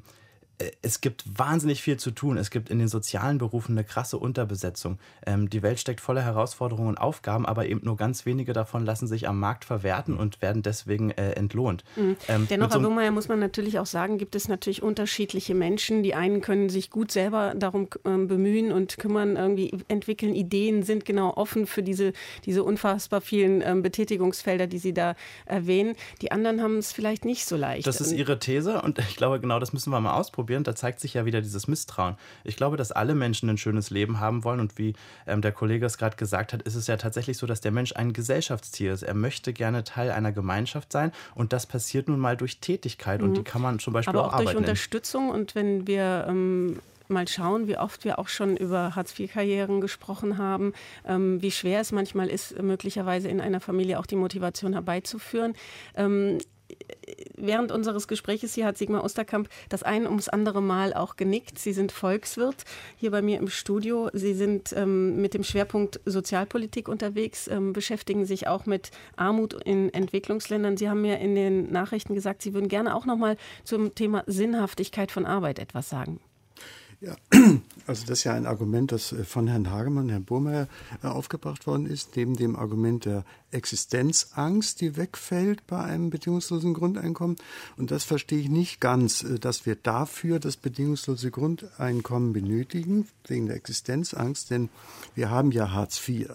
Es gibt wahnsinnig viel zu tun. Es gibt in den sozialen Berufen eine krasse Unterbesetzung. Ähm, die Welt steckt voller Herausforderungen und Aufgaben, aber eben nur ganz wenige davon lassen sich am Markt verwerten und werden deswegen äh, entlohnt. Mhm. Ähm, Dennoch, Herr so Bohmeier, muss man natürlich auch sagen, gibt es natürlich unterschiedliche Menschen. Die einen können sich gut selber darum ähm, bemühen und kümmern, irgendwie entwickeln Ideen, sind genau offen für diese, diese unfassbar vielen ähm, Betätigungsfelder, die Sie da erwähnen. Die anderen haben es vielleicht nicht so leicht. Das ist Ihre These und ich glaube, genau das müssen wir mal ausprobieren. Da zeigt sich ja wieder dieses Misstrauen. Ich glaube, dass alle Menschen ein schönes Leben haben wollen und wie ähm, der Kollege es gerade gesagt hat, ist es ja tatsächlich so, dass der Mensch ein Gesellschaftstier ist. Er möchte gerne Teil einer Gemeinschaft sein und das passiert nun mal durch Tätigkeit und mhm. die kann man zum Beispiel Aber auch, auch durch Arbeit Unterstützung nennen. Und wenn wir ähm mal schauen, wie oft wir auch schon über Hartz-vier-Karrieren gesprochen haben, ähm, wie schwer es manchmal ist, möglicherweise in einer Familie auch die Motivation herbeizuführen. Ähm, Während unseres Gesprächs hier hat Sigmar Osterkamp das ein ums andere Mal auch genickt. Sie sind Volkswirt hier bei mir im Studio. Sie sind ähm, mit dem Schwerpunkt Sozialpolitik unterwegs, ähm, beschäftigen sich auch mit Armut in Entwicklungsländern. Sie haben mir in den Nachrichten gesagt, Sie würden gerne auch noch mal zum Thema Sinnhaftigkeit von Arbeit etwas sagen. Ja, also das ist ja ein Argument, das von Herrn Hagemann, Herrn Bohmeier aufgebracht worden ist, neben dem Argument der Existenzangst, die wegfällt bei einem bedingungslosen Grundeinkommen. Und das verstehe ich nicht ganz, dass wir dafür das bedingungslose Grundeinkommen benötigen, wegen der Existenzangst, denn wir haben ja Hartz vier.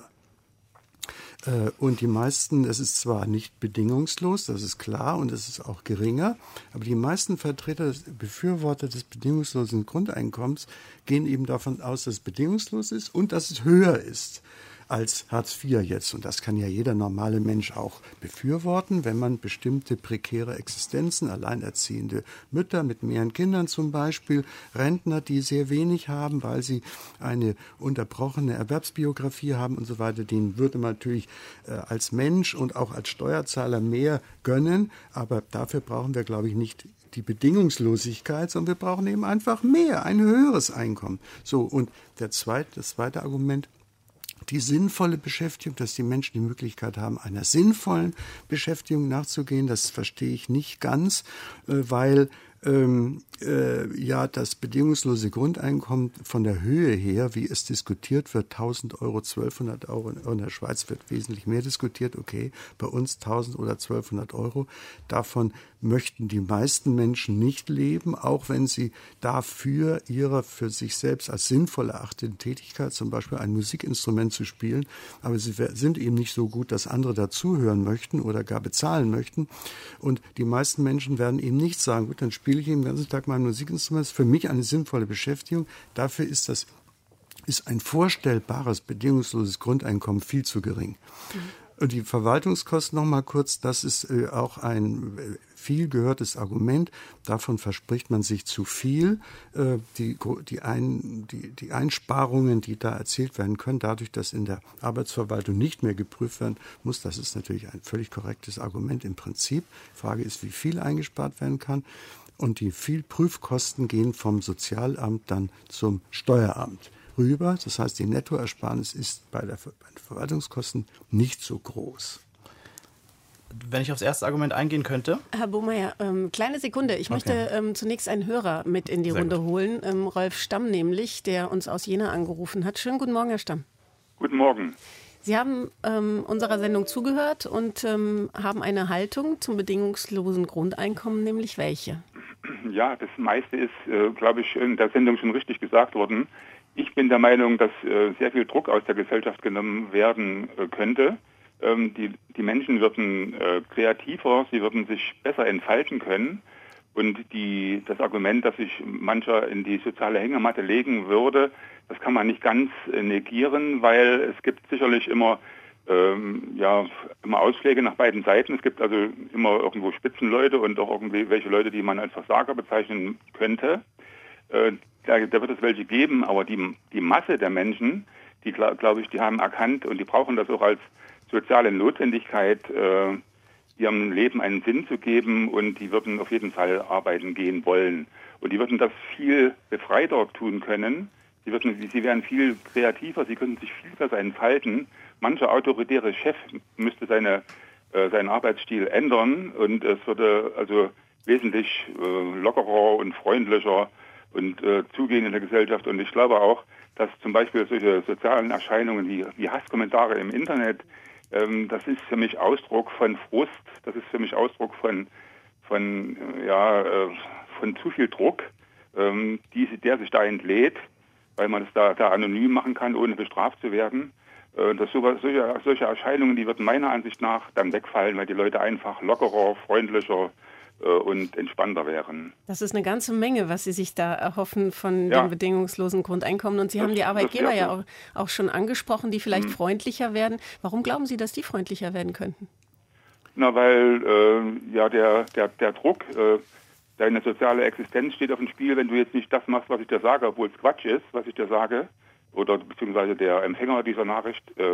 Und die meisten, es ist zwar nicht bedingungslos, das ist klar und es ist auch geringer, aber die meisten Vertreter, Befürworter des bedingungslosen Grundeinkommens gehen eben davon aus, dass es bedingungslos ist und dass es höher ist. als Hartz vier jetzt. Und das kann ja jeder normale Mensch auch befürworten, wenn man bestimmte prekäre Existenzen, alleinerziehende Mütter mit mehreren Kindern zum Beispiel, Rentner, die sehr wenig haben, weil sie eine unterbrochene Erwerbsbiografie haben und so weiter, denen würde man natürlich äh, als Mensch und auch als Steuerzahler mehr gönnen. Aber dafür brauchen wir, glaube ich, nicht die Bedingungslosigkeit, sondern wir brauchen eben einfach mehr, ein höheres Einkommen. So, und der zweite, das zweite Argument, die sinnvolle Beschäftigung, dass die Menschen die Möglichkeit haben, einer sinnvollen Beschäftigung nachzugehen, das verstehe ich nicht ganz, weil ähm, äh, ja das bedingungslose Grundeinkommen von der Höhe her, wie es diskutiert wird, tausend Euro, zwölfhundert Euro, in der Schweiz wird wesentlich mehr diskutiert, okay, bei uns tausend oder zwölfhundert Euro, davon möchten die meisten Menschen nicht leben, auch wenn sie dafür ihre für sich selbst als sinnvoll erachtete Tätigkeit, zum Beispiel ein Musikinstrument zu spielen, aber sie sind eben nicht so gut, dass andere dazuhören möchten oder gar bezahlen möchten. Und die meisten Menschen werden eben nicht sagen, gut, dann spiele ich den ganzen Tag mein Musikinstrument, das ist für mich eine sinnvolle Beschäftigung. Dafür ist das ist ein vorstellbares, bedingungsloses Grundeinkommen viel zu gering. Mhm. Und die Verwaltungskosten noch mal kurz, das ist äh, auch ein äh, viel gehörtes Argument. Davon verspricht man sich zu viel. Äh, die, die, ein, die, die Einsparungen, die da erzielt werden können, dadurch, dass in der Arbeitsverwaltung nicht mehr geprüft werden muss, das ist natürlich ein völlig korrektes Argument im Prinzip. Die Frage ist, wie viel eingespart werden kann. Und die viel Prüfkosten gehen vom Sozialamt dann zum Steueramt rüber. Das heißt, die Nettoersparnis ist bei, der, bei den Verwaltungskosten nicht so groß. Wenn ich aufs erste Argument eingehen könnte. Herr Bohmeier, ähm, kleine Sekunde. Ich okay. möchte ähm, zunächst einen Hörer mit in die Sehr Runde gut. holen. Ähm, Rolf Stamm nämlich, der uns aus Jena angerufen hat. Schönen guten Morgen, Herr Stamm. Guten Morgen. Sie haben ähm, unserer Sendung zugehört und ähm, haben eine Haltung zum bedingungslosen Grundeinkommen, nämlich welche? Ja, das meiste ist, äh, glaube ich, in der Sendung schon richtig gesagt worden. Ich bin der Meinung, dass äh, sehr viel Druck aus der Gesellschaft genommen werden äh, könnte. Ähm, die, die Menschen würden äh, kreativer, sie würden sich besser entfalten können. Und die, das Argument, dass sich mancher in die soziale Hängematte legen würde, das kann man nicht ganz äh, negieren, weil es gibt sicherlich immer, ähm, ja, immer Ausschläge nach beiden Seiten. Es gibt also immer irgendwo Spitzenleute und auch irgendwie welche Leute, die man als Versager bezeichnen könnte. Äh, da, da wird es welche geben, aber die, die Masse der Menschen, die glaube glaub ich, die haben erkannt und die brauchen das auch als soziale Notwendigkeit, äh, ihrem Leben einen Sinn zu geben, und die würden auf jeden Fall arbeiten gehen wollen. Und die würden das viel befreiter tun können. Sie, würden, sie wären viel kreativer, sie könnten sich viel besser entfalten. Mancher autoritäre Chef müsste seine, äh, seinen Arbeitsstil ändern, und es würde also wesentlich äh, lockerer und freundlicher und äh, zugehen in der Gesellschaft. Und ich glaube auch, dass zum Beispiel solche sozialen Erscheinungen wie, wie Hasskommentare im Internet, ähm, das ist für mich Ausdruck von Frust, das ist für mich Ausdruck von, von, äh, ja, äh, von zu viel Druck, ähm, die, der sich da entlädt, weil man es da, da anonym machen kann, ohne bestraft zu werden. Äh, dass sowas, solche, solche Erscheinungen, die würden meiner Ansicht nach dann wegfallen, weil die Leute einfach lockerer, freundlicher und entspannter wären. Das ist eine ganze Menge, was Sie sich da erhoffen von ja. dem bedingungslosen Grundeinkommen. Und Sie das, haben die Arbeitgeber ja auch, auch schon angesprochen, die vielleicht hm. freundlicher werden. Warum glauben Sie, dass die freundlicher werden könnten? Na, weil äh, ja der, der, der Druck, äh, deine soziale Existenz steht auf dem Spiel, wenn du jetzt nicht das machst, was ich dir sage, obwohl es Quatsch ist, was ich dir sage, oder beziehungsweise der Empfänger dieser Nachricht äh,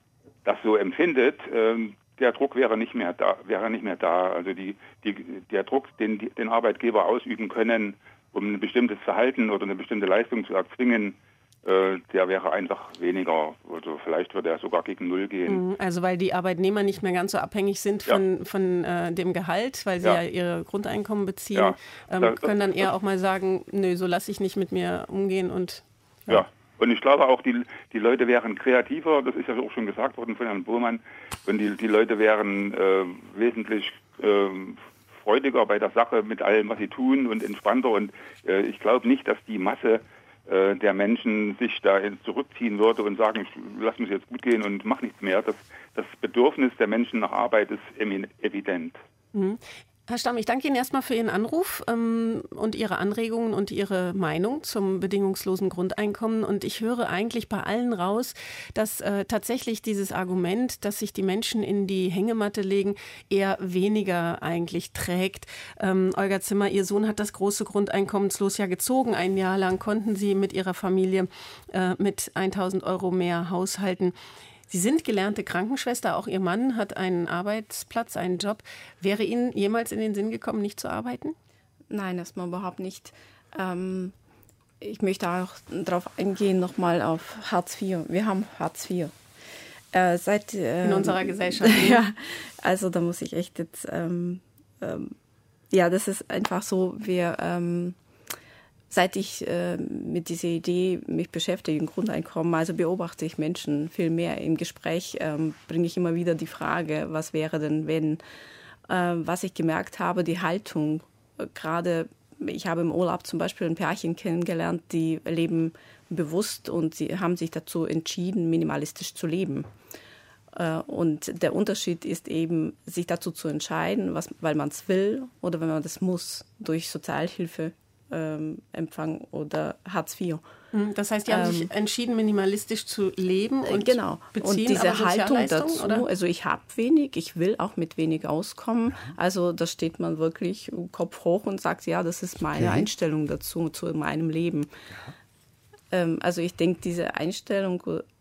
das so empfindet, äh, der Druck wäre nicht mehr da, wäre nicht mehr da. Also die, die, der Druck, den die, den Arbeitgeber ausüben können, um ein bestimmtes Verhalten oder eine bestimmte Leistung zu erzwingen, äh, der wäre einfach weniger. Also vielleicht würde er sogar gegen Null gehen. Also weil die Arbeitnehmer nicht mehr ganz so abhängig sind von, ja. von äh, dem Gehalt, weil sie ja, ja ihre Grundeinkommen beziehen, ja. ähm, das, können dann eher das, auch mal sagen, nö, so lasse ich nicht mit mir umgehen. Und ja. ja. Und ich glaube auch, die, die Leute wären kreativer, das ist ja auch schon gesagt worden von Herrn Bohmann, und die, die Leute wären äh, wesentlich äh, freudiger bei der Sache mit allem, was sie tun, und entspannter. Und äh, ich glaube nicht, dass die Masse äh, der Menschen sich da zurückziehen würde und sagen, ich lass mich jetzt gut gehen und mach nichts mehr. Das, das Bedürfnis der Menschen nach Arbeit ist evident. Mhm. Herr Stamm, ich danke Ihnen erstmal für Ihren Anruf ähm, und Ihre Anregungen und Ihre Meinung zum bedingungslosen Grundeinkommen. Und ich höre eigentlich bei allen raus, dass äh, tatsächlich dieses Argument, dass sich die Menschen in die Hängematte legen, eher weniger eigentlich trägt. Ähm, Olga Zimmer, Ihr Sohn hat das große Grundeinkommenslos ja gezogen. Ein Jahr lang konnten Sie mit Ihrer Familie äh, mit tausend Euro mehr haushalten. Sie sind gelernte Krankenschwester, auch Ihr Mann hat einen Arbeitsplatz, einen Job. Wäre Ihnen jemals in den Sinn gekommen, nicht zu arbeiten? Nein, erstmal überhaupt nicht. Ähm, ich möchte auch darauf eingehen, nochmal auf Hartz vier. Wir haben Hartz vier. Äh, seit, ähm, in unserer Gesellschaft. Ja, also da muss ich echt jetzt, ähm, ähm, ja, das ist einfach so, wir... Ähm, Seit ich äh, mit dieser Idee mich beschäftige, im Grundeinkommen, also beobachte ich Menschen viel mehr. Im Gespräch ähm, bringe ich immer wieder die Frage, was wäre denn, wenn, äh, was ich gemerkt habe, die Haltung, äh, gerade, ich habe im Urlaub zum Beispiel ein Pärchen kennengelernt, die leben bewusst und sie haben sich dazu entschieden, minimalistisch zu leben. Äh, und der Unterschied ist eben, sich dazu zu entscheiden, was, weil man es will oder wenn man das muss, durch Sozialhilfe. Ähm, Empfang oder Hartz vier. Das heißt, die haben ähm, sich entschieden, minimalistisch zu leben und genau. beziehen und diese aber Haltung dazu, oder? Also ich habe wenig, ich will auch mit wenig auskommen. Also da steht man wirklich Kopf hoch und sagt, ja, das ist meine okay. Einstellung dazu, zu meinem Leben. Ja. Ähm, also ich denke, diese Einstellung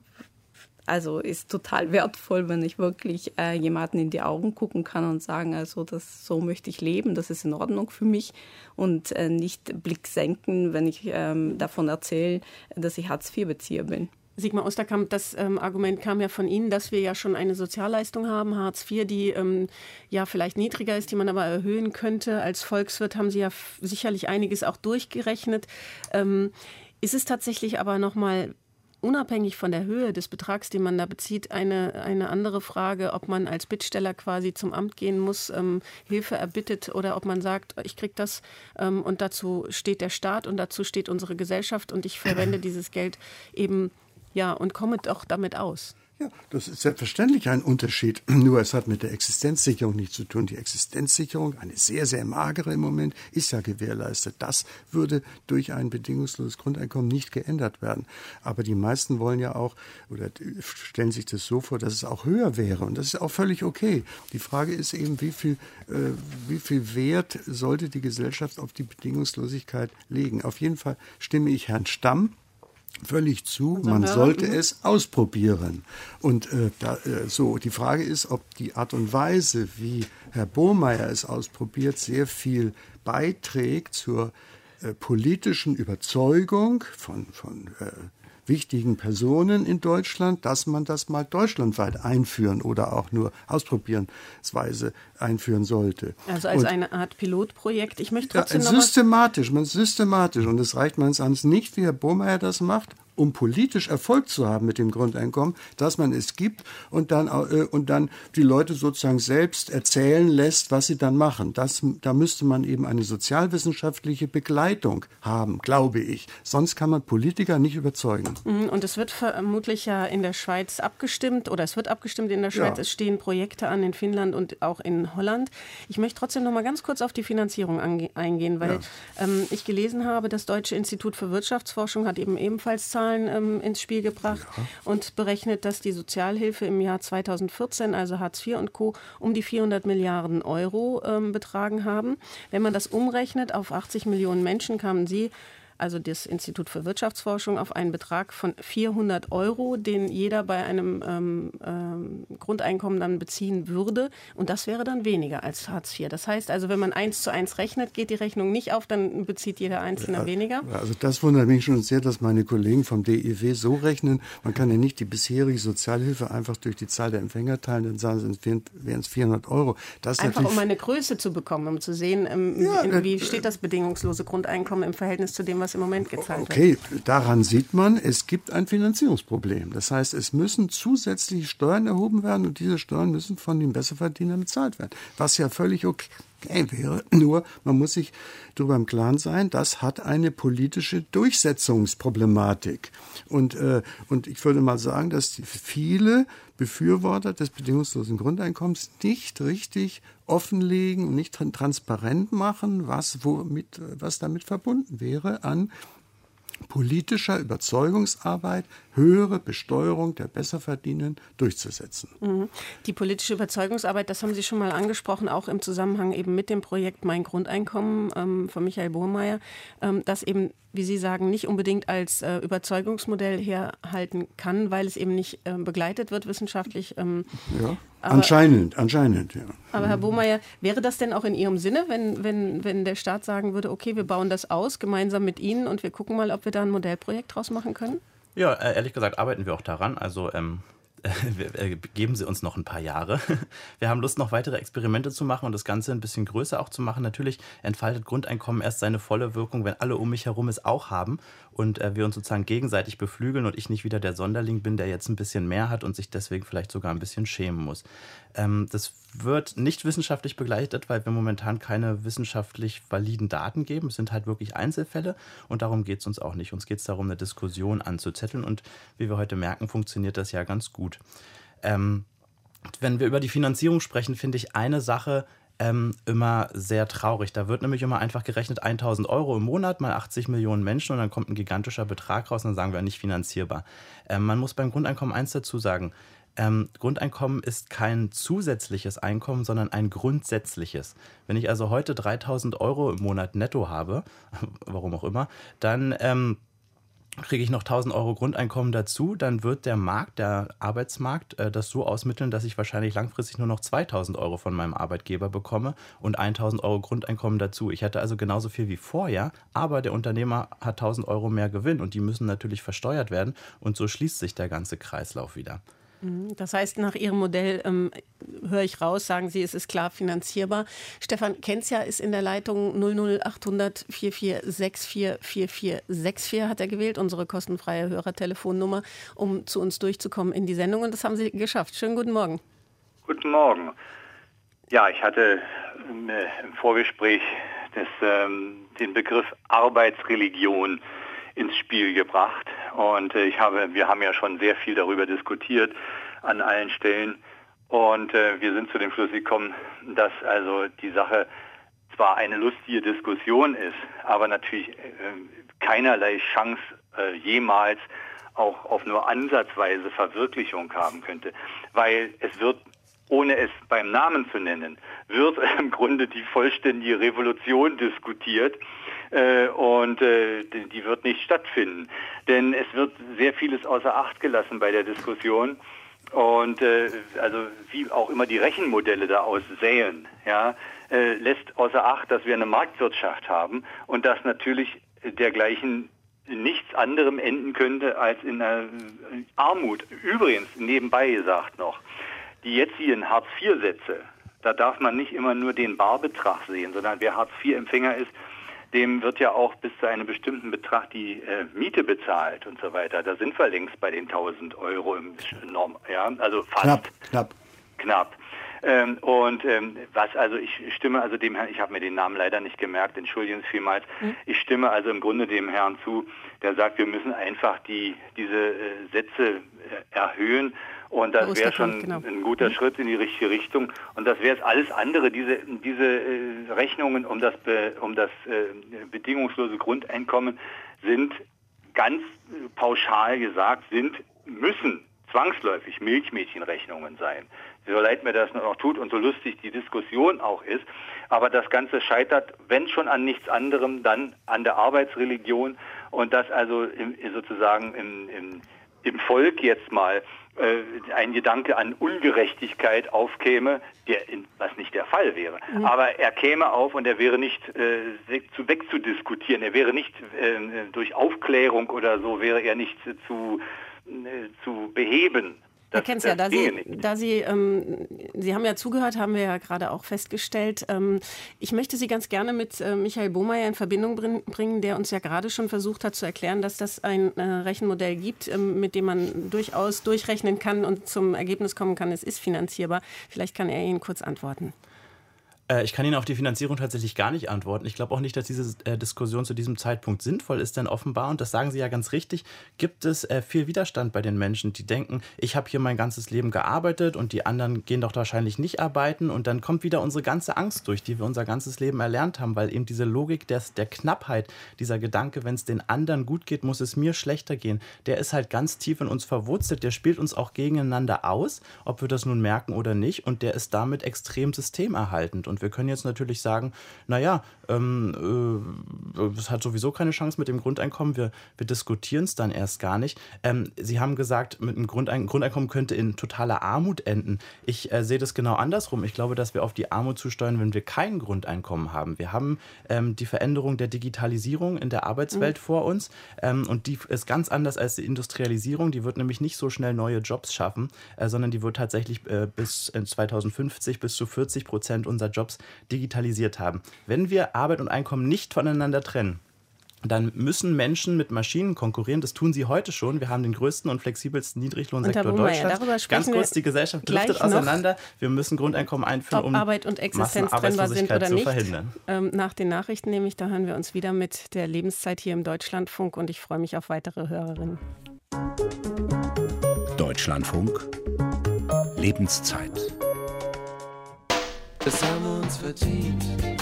also ist total wertvoll, wenn ich wirklich äh, jemanden in die Augen gucken kann und sagen, also das, so möchte ich leben, das ist in Ordnung für mich und äh, nicht Blick senken, wenn ich ähm, davon erzähle, dass ich Hartz vier Bezieher bin. Sigmar Osterkamp, das ähm, Argument kam ja von Ihnen, dass wir ja schon eine Sozialleistung haben, Hartz vier, die ähm, ja vielleicht niedriger ist, die man aber erhöhen könnte. Als Volkswirt haben Sie ja f- sicherlich einiges auch durchgerechnet. Ähm, ist es tatsächlich aber nochmal unabhängig von der Höhe des Betrags, den man da bezieht, eine, eine andere Frage, ob man als Bittsteller quasi zum Amt gehen muss, ähm, Hilfe erbittet oder ob man sagt, ich kriege das ähm, und dazu steht der Staat und dazu steht unsere Gesellschaft und ich verwende dieses Geld eben, ja, und komme doch damit aus. Ja, das ist selbstverständlich ein Unterschied. Nur es hat mit der Existenzsicherung nichts zu tun. Die Existenzsicherung, eine sehr, sehr magere im Moment, ist ja gewährleistet. Das würde durch ein bedingungsloses Grundeinkommen nicht geändert werden. Aber die meisten wollen ja auch, oder stellen sich das so vor, dass es auch höher wäre. Und das ist auch völlig okay. Die Frage ist eben, wie viel, äh, wie viel Wert sollte die Gesellschaft auf die Bedingungslosigkeit legen? Auf jeden Fall stimme ich Herrn Stamm völlig zu, man sollte es ausprobieren. Und äh, da, äh, so die Frage ist, ob die Art und Weise, wie Herr Bohmeier es ausprobiert, sehr viel beiträgt zur äh, politischen Überzeugung von, von äh, wichtigen Personen in Deutschland, dass man das mal deutschlandweit einführen oder auch nur ausprobierensweise einführen sollte. Also als und, eine Art Pilotprojekt. Ich möchte trotzdem ja, noch systematisch, man systematisch. Und es reicht meines Erachtens nicht, wie Herr Bohmeier das macht, um politisch Erfolg zu haben mit dem Grundeinkommen, dass man es gibt und dann, äh, und dann die Leute sozusagen selbst erzählen lässt, was sie dann machen. Das, da müsste man eben eine sozialwissenschaftliche Begleitung haben, glaube ich. Sonst kann man Politiker nicht überzeugen. Und es wird vermutlich ja in der Schweiz abgestimmt oder es wird abgestimmt in der Schweiz. Ja. Es stehen Projekte an in Finnland und auch in Holland. Ich möchte trotzdem noch mal ganz kurz auf die Finanzierung ange- eingehen, weil ja. ähm, ich gelesen habe, das Deutsche Institut für Wirtschaftsforschung hat eben ebenfalls Zahlen ähm, ins Spiel gebracht ja. und berechnet, dass die Sozialhilfe im Jahr zweitausendvierzehn, also Hartz vier und Co., um die vierhundert Milliarden Euro ähm, betragen haben. Wenn man das umrechnet auf achtzig Millionen Menschen, kamen sie, also das Institut für Wirtschaftsforschung, auf einen Betrag von vierhundert Euro, den jeder bei einem ähm, ähm, Grundeinkommen dann beziehen würde. Und das wäre dann weniger als Hartz vier. Das heißt also, wenn man eins zu eins rechnet, geht die Rechnung nicht auf, dann bezieht jeder Einzelne ja, weniger. Also das wundert mich schon sehr, dass meine Kollegen vom D I W so rechnen. Man kann ja nicht die bisherige Sozialhilfe einfach durch die Zahl der Empfänger teilen, dann sagen sie, wären es vierhundert Euro. Das einfach um eine Größe zu bekommen, um zu sehen, ähm, ja, in, wie steht das bedingungslose Grundeinkommen im Verhältnis zu dem, was im Moment gezahlt okay, wird. Okay, daran sieht man, es gibt ein Finanzierungsproblem. Das heißt, es müssen zusätzliche Steuern erhoben werden und diese Steuern müssen von den Besserverdienern bezahlt werden. Was ja völlig okay, okay wäre. Nur, man muss sich darüber im Klaren sein, das hat eine politische Durchsetzungsproblematik. Und, äh, und ich würde mal sagen, dass die viele Befürworter des bedingungslosen Grundeinkommens nicht richtig offenlegen und nicht transparent machen, was, womit, was damit verbunden wäre an politischer Überzeugungsarbeit, höhere Besteuerung der Besserverdienenden durchzusetzen. Mhm. Die politische Überzeugungsarbeit, das haben Sie schon mal angesprochen, auch im Zusammenhang eben mit dem Projekt Mein Grundeinkommen ähm, von Michael Burmeier, ähm, das eben, wie Sie sagen, nicht unbedingt als äh, Überzeugungsmodell herhalten kann, weil es eben nicht äh, begleitet wird wissenschaftlich. Ähm, ja, aber, anscheinend, anscheinend, ja. Aber Herr Burmeier, wäre das denn auch in Ihrem Sinne, wenn, wenn, wenn der Staat sagen würde, okay, wir bauen das aus, gemeinsam mit Ihnen und wir gucken mal, ob wir da ein Modellprojekt draus machen können? Ja, ehrlich gesagt arbeiten wir auch daran. Also ähm, äh, geben Sie uns noch ein paar Jahre. Wir haben Lust, noch weitere Experimente zu machen und das Ganze ein bisschen größer auch zu machen. Natürlich entfaltet Grundeinkommen erst seine volle Wirkung, wenn alle um mich herum es auch haben und äh, wir uns sozusagen gegenseitig beflügeln und ich nicht wieder der Sonderling bin, der jetzt ein bisschen mehr hat und sich deswegen vielleicht sogar ein bisschen schämen muss. Ähm, das wird nicht wissenschaftlich begleitet, weil wir momentan keine wissenschaftlich validen Daten geben. Es sind halt wirklich Einzelfälle und darum geht es uns auch nicht. Uns geht es darum, eine Diskussion anzuzetteln und wie wir heute merken, funktioniert das ja ganz gut. Ähm, wenn wir über die Finanzierung sprechen, finde ich eine Sache ähm, immer sehr traurig. Da wird nämlich immer einfach gerechnet tausend Euro im Monat mal achtzig Millionen Menschen und dann kommt ein gigantischer Betrag raus und dann sagen wir nicht finanzierbar. Ähm, man muss beim Grundeinkommen eins dazu sagen. Ähm, Grundeinkommen ist kein zusätzliches Einkommen, sondern ein grundsätzliches. Wenn ich also heute dreitausend Euro im Monat netto habe, warum auch immer, dann ähm, kriege ich noch tausend Euro Grundeinkommen dazu, dann wird der Markt, der Arbeitsmarkt, äh, das so ausmitteln, dass ich wahrscheinlich langfristig nur noch zweitausend Euro von meinem Arbeitgeber bekomme und tausend Euro Grundeinkommen dazu. Ich hätte also genauso viel wie vorher, aber der Unternehmer hat tausend Euro mehr Gewinn und die müssen natürlich versteuert werden und so schließt sich der ganze Kreislauf wieder. Das heißt, nach Ihrem Modell ähm, höre ich raus, sagen Sie, es ist klar finanzierbar. Stefan Kenzia ist in der Leitung null null acht null null vier vier sechs vier vier vier sechs vier hat er gewählt, unsere kostenfreie Hörertelefonnummer, um zu uns durchzukommen in die Sendung. Und das haben Sie geschafft. Schönen guten Morgen. Guten Morgen. Ja, ich hatte äh, im Vorgespräch des, ähm, den Begriff Arbeitsreligion ins Spiel gebracht und äh, ich habe, wir haben ja schon sehr viel darüber diskutiert an allen Stellen und äh, wir sind zu dem Schluss gekommen, dass also die Sache zwar eine lustige Diskussion ist, aber natürlich äh, keinerlei Chance äh, jemals auch auf nur ansatzweise Verwirklichung haben könnte, weil es wird, ohne es beim Namen zu nennen, wird im Grunde die vollständige Revolution diskutiert. Äh, und äh, die, die wird nicht stattfinden. Denn es wird sehr vieles außer Acht gelassen bei der Diskussion. Und äh, also wie auch immer die Rechenmodelle da aussähen, ja, äh, lässt außer Acht, dass wir eine Marktwirtschaft haben und dass natürlich dergleichen nichts anderem enden könnte als in einer Armut. Übrigens, nebenbei gesagt noch, die jetzigen Hartz vier Sätze, da darf man nicht immer nur den Barbetrag sehen, sondern wer Hartz vier Empfänger ist, dem wird ja auch bis zu einem bestimmten Betrag die äh, Miete bezahlt und so weiter. Da sind wir längst bei den tausend Euro im Norm, ja, also fast. Knapp, knapp. Knapp. Ähm, und ähm, was also, ich stimme also dem Herrn, ich habe mir den Namen leider nicht gemerkt, entschuldigen Sie vielmals, mhm. ich stimme also im Grunde dem Herrn zu, der sagt, wir müssen einfach die diese äh, Sätze äh, erhöhen. Und das wäre schon genau. ein guter Schritt in die richtige Richtung. Und das wäre jetzt alles andere, diese, diese äh, Rechnungen um das, Be, um das äh, bedingungslose Grundeinkommen sind ganz äh, pauschal gesagt, sind, müssen zwangsläufig Milchmädchenrechnungen sein. So leid mir das noch tut und so lustig die Diskussion auch ist. Aber das Ganze scheitert, wenn schon an nichts anderem, dann an der Arbeitsreligion. Und das also im, sozusagen im, im, im Volk jetzt mal ein Gedanke an Ungerechtigkeit aufkäme, der, was nicht der Fall wäre. Mhm. Aber er käme auf und er wäre nicht äh, zu wegzudiskutieren. Er wäre nicht äh, durch Aufklärung oder so, wäre er nicht äh, zu, äh, zu beheben. Herr Kenzia, da Sie, da Sie, ähm, Sie haben ja zugehört, haben wir ja gerade auch festgestellt. Ähm, ich möchte Sie ganz gerne mit äh, Michael Burmeier in Verbindung bring, bringen, der uns ja gerade schon versucht hat zu erklären, dass das ein äh, Rechenmodell gibt, ähm, mit dem man durchaus durchrechnen kann und zum Ergebnis kommen kann, es ist finanzierbar. Vielleicht kann er Ihnen kurz antworten. Ich kann Ihnen auf die Finanzierung tatsächlich gar nicht antworten. Ich glaube auch nicht, dass diese äh, Diskussion zu diesem Zeitpunkt sinnvoll ist, denn offenbar, und das sagen Sie ja ganz richtig, gibt es äh, viel Widerstand bei den Menschen, die denken, ich habe hier mein ganzes Leben gearbeitet und die anderen gehen doch wahrscheinlich nicht arbeiten, und dann kommt wieder unsere ganze Angst durch, die wir unser ganzes Leben erlernt haben, weil eben diese Logik des, der Knappheit, dieser Gedanke, wenn es den anderen gut geht, muss es mir schlechter gehen, der ist halt ganz tief in uns verwurzelt, der spielt uns auch gegeneinander aus, ob wir das nun merken oder nicht, und der ist damit extrem systemerhaltend. Und wir können jetzt natürlich sagen, naja, ähm, äh, es hat sowieso keine Chance mit dem Grundeinkommen, wir, wir diskutieren es dann erst gar nicht. Ähm, Sie haben gesagt, mit einem Grundein- Grundeinkommen könnte in totaler Armut enden. Ich äh, sehe das genau andersrum. Ich glaube, dass wir auf die Armut zusteuern, wenn wir kein Grundeinkommen haben. Wir haben ähm, die Veränderung der Digitalisierung in der Arbeitswelt mhm. vor uns, ähm, und die ist ganz anders als die Industrialisierung. Die wird nämlich nicht so schnell neue Jobs schaffen, äh, sondern die wird tatsächlich äh, bis zweitausendfünfzig bis zu vierzig Prozent unserer Jobs digitalisiert haben. Wenn wir Arbeit und Einkommen nicht voneinander trennen, dann müssen Menschen mit Maschinen konkurrieren. Das tun sie heute schon. Wir haben den größten und flexibelsten Niedriglohnsektor Deutschlands. Ganz kurz, die Gesellschaft driftet auseinander. Wir müssen Grundeinkommen einführen, um Arbeit und Existenz trennbar sind oder zu nicht. verhindern. Ähm, nach den Nachrichten nämlich, da hören wir uns wieder mit der Lebenszeit hier im Deutschlandfunk, und ich freue mich auf weitere Hörerinnen. Deutschlandfunk Lebenszeit. Das haben wir uns verdient.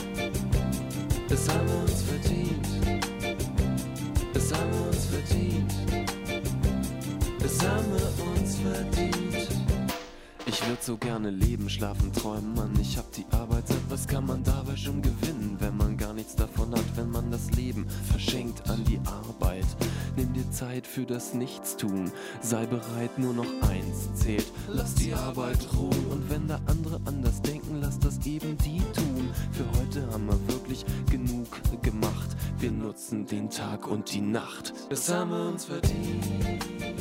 Das haben wir uns verdient. Das haben wir uns verdient. Das haben wir uns verdient. Ich würd so gerne leben, schlafen, träumen, Mann. Ich hab die Arbeit satt, was kann man dabei schon gewinnen, wenn man gar nichts davon hat, wenn man das Leben verschenkt an die Arbeit. Nimm dir Zeit für das Nichtstun, sei bereit, nur noch eins zählt. Lass die Arbeit ruhen, und wenn da andere anders denken, lass das eben die tun. Für heute haben wir wirklich genug gemacht, wir nutzen den Tag und die Nacht. Das haben wir uns verdient.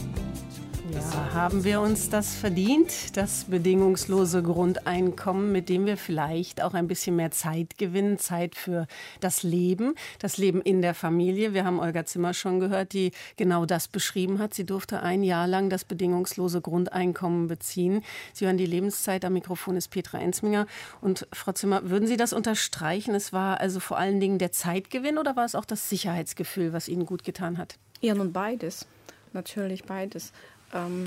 Ja, haben wir uns das verdient, das bedingungslose Grundeinkommen, mit dem wir vielleicht auch ein bisschen mehr Zeit gewinnen, Zeit für das Leben, das Leben in der Familie. Wir haben Olga Zimmer schon gehört, die genau das beschrieben hat. Sie durfte ein Jahr lang das bedingungslose Grundeinkommen beziehen. Sie hören die Lebenszeit, am Mikrofon ist Petra Ensminger. Und Frau Zimmer, würden Sie das unterstreichen? Es war also vor allen Dingen der Zeitgewinn, oder war es auch das Sicherheitsgefühl, was Ihnen gut getan hat? Ja, nun beides. Natürlich beides. Ähm,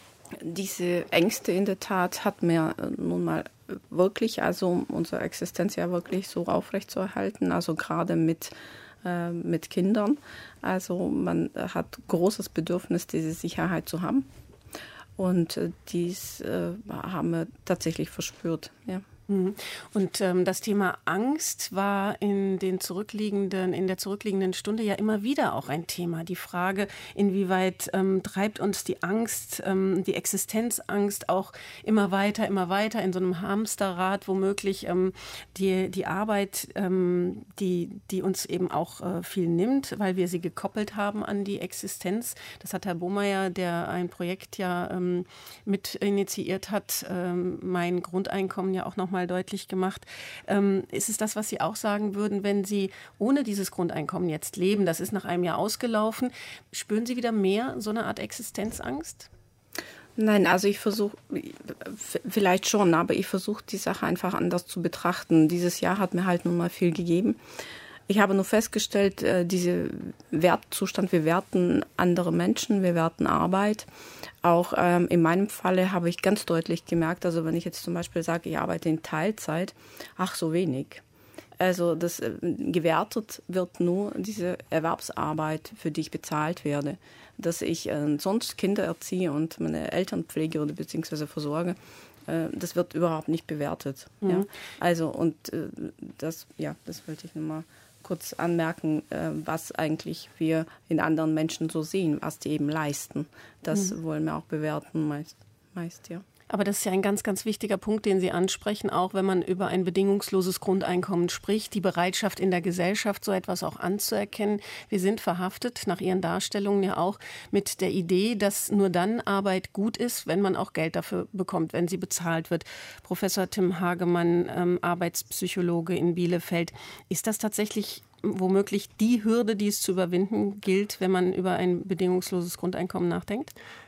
diese Ängste in der Tat hat mir äh, nun mal wirklich, also unsere Existenz ja wirklich so aufrechtzuerhalten, also gerade mit, äh, mit Kindern. Also man hat großes Bedürfnis, diese Sicherheit zu haben. Und äh, dies äh, haben wir tatsächlich verspürt, ja. Und ähm, das Thema Angst war in den zurückliegenden, in der zurückliegenden Stunde ja immer wieder auch ein Thema. Die Frage, inwieweit ähm, treibt uns die Angst, ähm, die Existenzangst auch immer weiter, immer weiter in so einem Hamsterrad, womöglich ähm, die, die Arbeit, ähm, die, die uns eben auch äh, viel nimmt, weil wir sie gekoppelt haben an die Existenz. Das hat Herr Bohmeier, der ein Projekt ja ähm, mit initiiert hat, ähm, mein Grundeinkommen ja auch noch mal deutlich gemacht. Ähm, ist es das, was Sie auch sagen würden, wenn Sie ohne dieses Grundeinkommen jetzt leben, das ist nach einem Jahr ausgelaufen, spüren Sie wieder mehr so eine Art Existenzangst? Nein, also ich versuche, vielleicht schon, aber ich versuche die Sache einfach anders zu betrachten. Dieses Jahr hat mir halt nun mal viel gegeben. Ich habe nur festgestellt, äh, dieser Wertzustand, wir werten andere Menschen, wir werten Arbeit. Auch ähm, in meinem Falle habe ich ganz deutlich gemerkt, also wenn ich jetzt zum Beispiel sage, ich arbeite in Teilzeit, ach so wenig. Also das äh, gewertet wird nur diese Erwerbsarbeit, für die ich bezahlt werde. Dass ich äh, sonst Kinder erziehe und meine Eltern pflege oder beziehungsweise versorge, äh, das wird überhaupt nicht bewertet. Mhm. Ja? Also und äh, das, ja, das wollte ich nochmal kurz anmerken, äh, was eigentlich wir in anderen Menschen so sehen, was die eben leisten. Das mhm. wollen wir auch bewerten meist, meist, ja. Aber das ist ja ein ganz, ganz wichtiger Punkt, den Sie ansprechen, auch wenn man über ein bedingungsloses Grundeinkommen spricht, die Bereitschaft in der Gesellschaft, so etwas auch anzuerkennen. Wir sind verhaftet, nach Ihren Darstellungen ja auch, mit der Idee, dass nur dann Arbeit gut ist, wenn man auch Geld dafür bekommt, wenn sie bezahlt wird. Professor Tim Hagemann, ähm, Arbeitspsychologe in Bielefeld, ist das tatsächlich womöglich die Hürde, die es zu überwinden gilt, wenn man über ein bedingungsloses Grundeinkommen nachdenkt?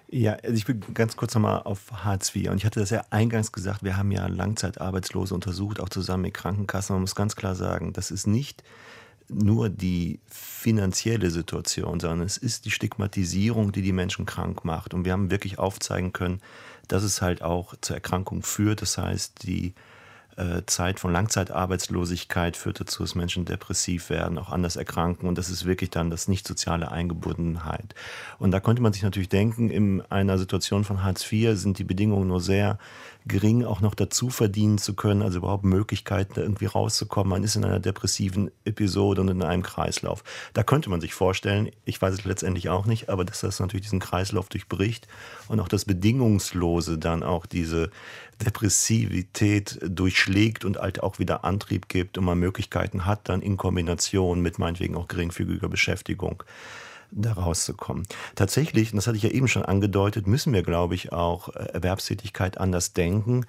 Ja, also ich will ganz kurz nochmal auf Hartz vier. Und ich hatte das ja eingangs gesagt, wir haben ja Langzeitarbeitslose untersucht, auch zusammen mit Krankenkassen. Man muss ganz klar sagen, das ist nicht nur die finanzielle Situation, sondern es ist die Stigmatisierung, die die Menschen krank macht. Und wir haben wirklich aufzeigen können, dass es halt auch zur Erkrankung führt. Das heißt, die äh, Zeit von Langzeitarbeitslosigkeit führt dazu, dass Menschen depressiv werden, auch anders erkranken. Und das ist wirklich dann das nicht-soziale Eingebundenheit. Und da könnte man sich natürlich denken, in einer Situation von Hartz vier sind die Bedingungen nur sehr gering, auch noch dazu verdienen zu können, also überhaupt Möglichkeiten, da irgendwie rauszukommen. Man ist in einer depressiven Episode und in einem Kreislauf. Da könnte man sich vorstellen, ich weiß es letztendlich auch nicht, aber dass das natürlich diesen Kreislauf durchbricht und auch das Bedingungslose dann auch diese Depressivität durchschlägt und halt auch wieder Antrieb gibt und man Möglichkeiten hat, dann in Kombination mit meinetwegen auch geringfügiger Beschäftigung da rauszukommen. Tatsächlich, und das hatte ich ja eben schon angedeutet, müssen wir, glaube ich, auch Erwerbstätigkeit anders denken.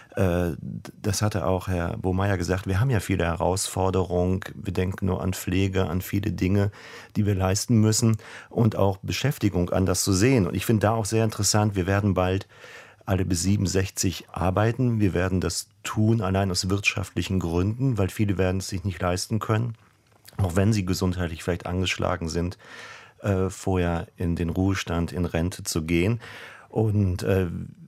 Das hatte auch Herr Bohmeier gesagt, wir haben ja viele Herausforderungen. Wir denken nur an Pflege, an viele Dinge, die wir leisten müssen und auch Beschäftigung anders zu sehen. Und ich finde da auch sehr interessant, wir werden bald alle bis siebenundsechzig arbeiten. Wir werden das tun, allein aus wirtschaftlichen Gründen, weil viele werden es sich nicht leisten können, auch wenn sie gesundheitlich vielleicht angeschlagen sind, äh, vorher in den Ruhestand, in Rente zu gehen. Und äh,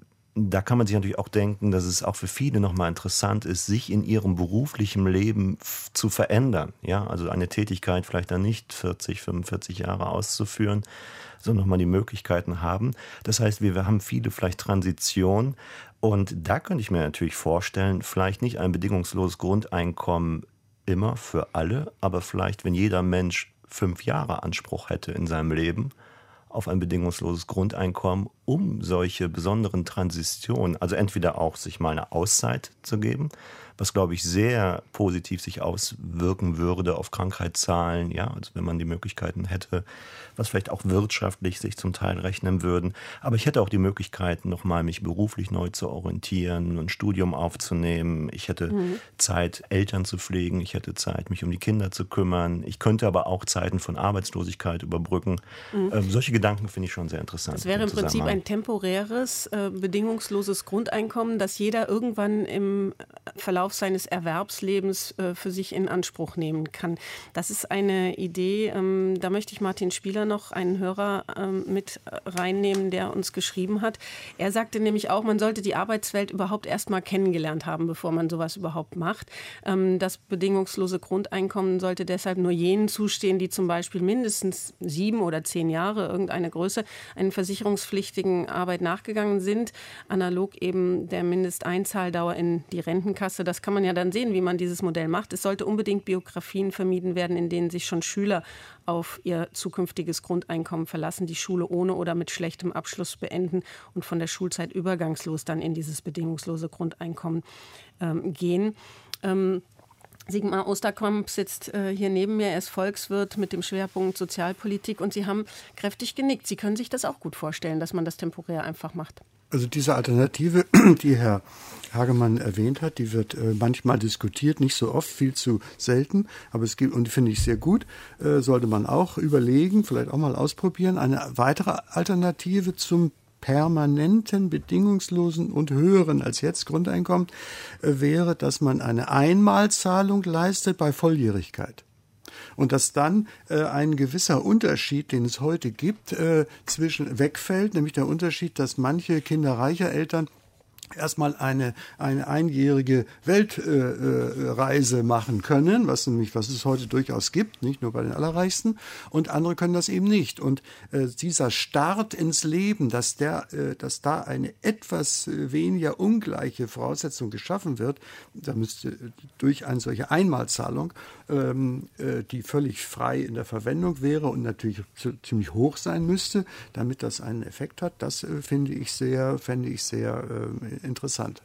da kann man sich natürlich auch denken, dass es auch für viele nochmal interessant ist, sich in ihrem beruflichen Leben f- zu verändern. Ja, also eine Tätigkeit vielleicht dann nicht vierzig, fünfundvierzig Jahre auszuführen, sondern nochmal die Möglichkeiten haben. Das heißt, wir, wir haben viele vielleicht Transitionen. Und da könnte ich mir natürlich vorstellen, vielleicht nicht ein bedingungsloses Grundeinkommen immer für alle, aber vielleicht, wenn jeder Mensch fünf Jahre Anspruch hätte in seinem Leben auf ein bedingungsloses Grundeinkommen, um solche besonderen Transitionen, also entweder auch sich mal eine Auszeit zu geben, was, glaube ich, sehr positiv sich auswirken würde auf Krankheitszahlen, ja, also wenn man die Möglichkeiten hätte, was vielleicht auch wirtschaftlich sich zum Teil rechnen würden. Aber ich hätte auch die Möglichkeit, nochmal mich beruflich neu zu orientieren, ein Studium aufzunehmen. Ich hätte mhm. Zeit, Eltern zu pflegen. Ich hätte Zeit, mich um die Kinder zu kümmern. Ich könnte aber auch Zeiten von Arbeitslosigkeit überbrücken. Mhm. Ähm, solche Gedanken finde ich schon sehr interessant. Das wäre im Prinzip ein temporäres, äh, bedingungsloses Grundeinkommen, das jeder irgendwann im Verlauf seines Erwerbslebens äh, für sich in Anspruch nehmen kann. Das ist eine Idee, ähm, da möchte ich Martin Spieler noch einen Hörer ähm, mit reinnehmen, der uns geschrieben hat. Er sagte nämlich auch, man sollte die Arbeitswelt überhaupt erst mal kennengelernt haben, bevor man sowas überhaupt macht. Ähm, das bedingungslose Grundeinkommen sollte deshalb nur jenen zustehen, die zum Beispiel mindestens sieben oder zehn Jahre, irgendeine Größe, einer versicherungspflichtigen Arbeit nachgegangen sind, analog eben der Mindesteinzahldauer in die Rentenkasse. Das kann man ja dann sehen, wie man dieses Modell macht. Es sollte unbedingt Biografien vermieden werden, in denen sich schon Schüler auf ihr zukünftiges Grundeinkommen verlassen, die Schule ohne oder mit schlechtem Abschluss beenden und von der Schulzeit übergangslos dann in dieses bedingungslose Grundeinkommen ähm, gehen. Ähm, Sigmar Osterkamp sitzt äh, hier neben mir, er ist Volkswirt mit dem Schwerpunkt Sozialpolitik und Sie haben kräftig genickt. Sie können sich das auch gut vorstellen, dass man das temporär einfach macht. Also diese Alternative, die Herr Hagemann erwähnt hat, die wird äh, manchmal diskutiert, nicht so oft, viel zu selten, aber es gibt, und die finde ich sehr gut, äh, sollte man auch überlegen, vielleicht auch mal ausprobieren. Eine weitere Alternative zum permanenten, bedingungslosen und höheren als jetzt Grundeinkommen äh, wäre, dass man eine Einmalzahlung leistet bei Volljährigkeit. Und dass dann äh, ein gewisser Unterschied, den es heute gibt, äh, zwischen wegfällt, nämlich der Unterschied, dass manche kinderreicher Eltern erstmal eine, eine einjährige Weltreise äh, machen können, was nämlich, was es heute durchaus gibt, nicht nur bei den Allerreichsten, und andere können das eben nicht. Und äh, dieser Start ins Leben, dass der, äh, dass da eine etwas weniger ungleiche Voraussetzung geschaffen wird, da müsste durch eine solche Einmalzahlung, ähm, äh, die völlig frei in der Verwendung wäre und natürlich ziemlich hoch sein müsste, damit das einen Effekt hat, das äh, finde ich sehr, fände ich sehr äh, interessant.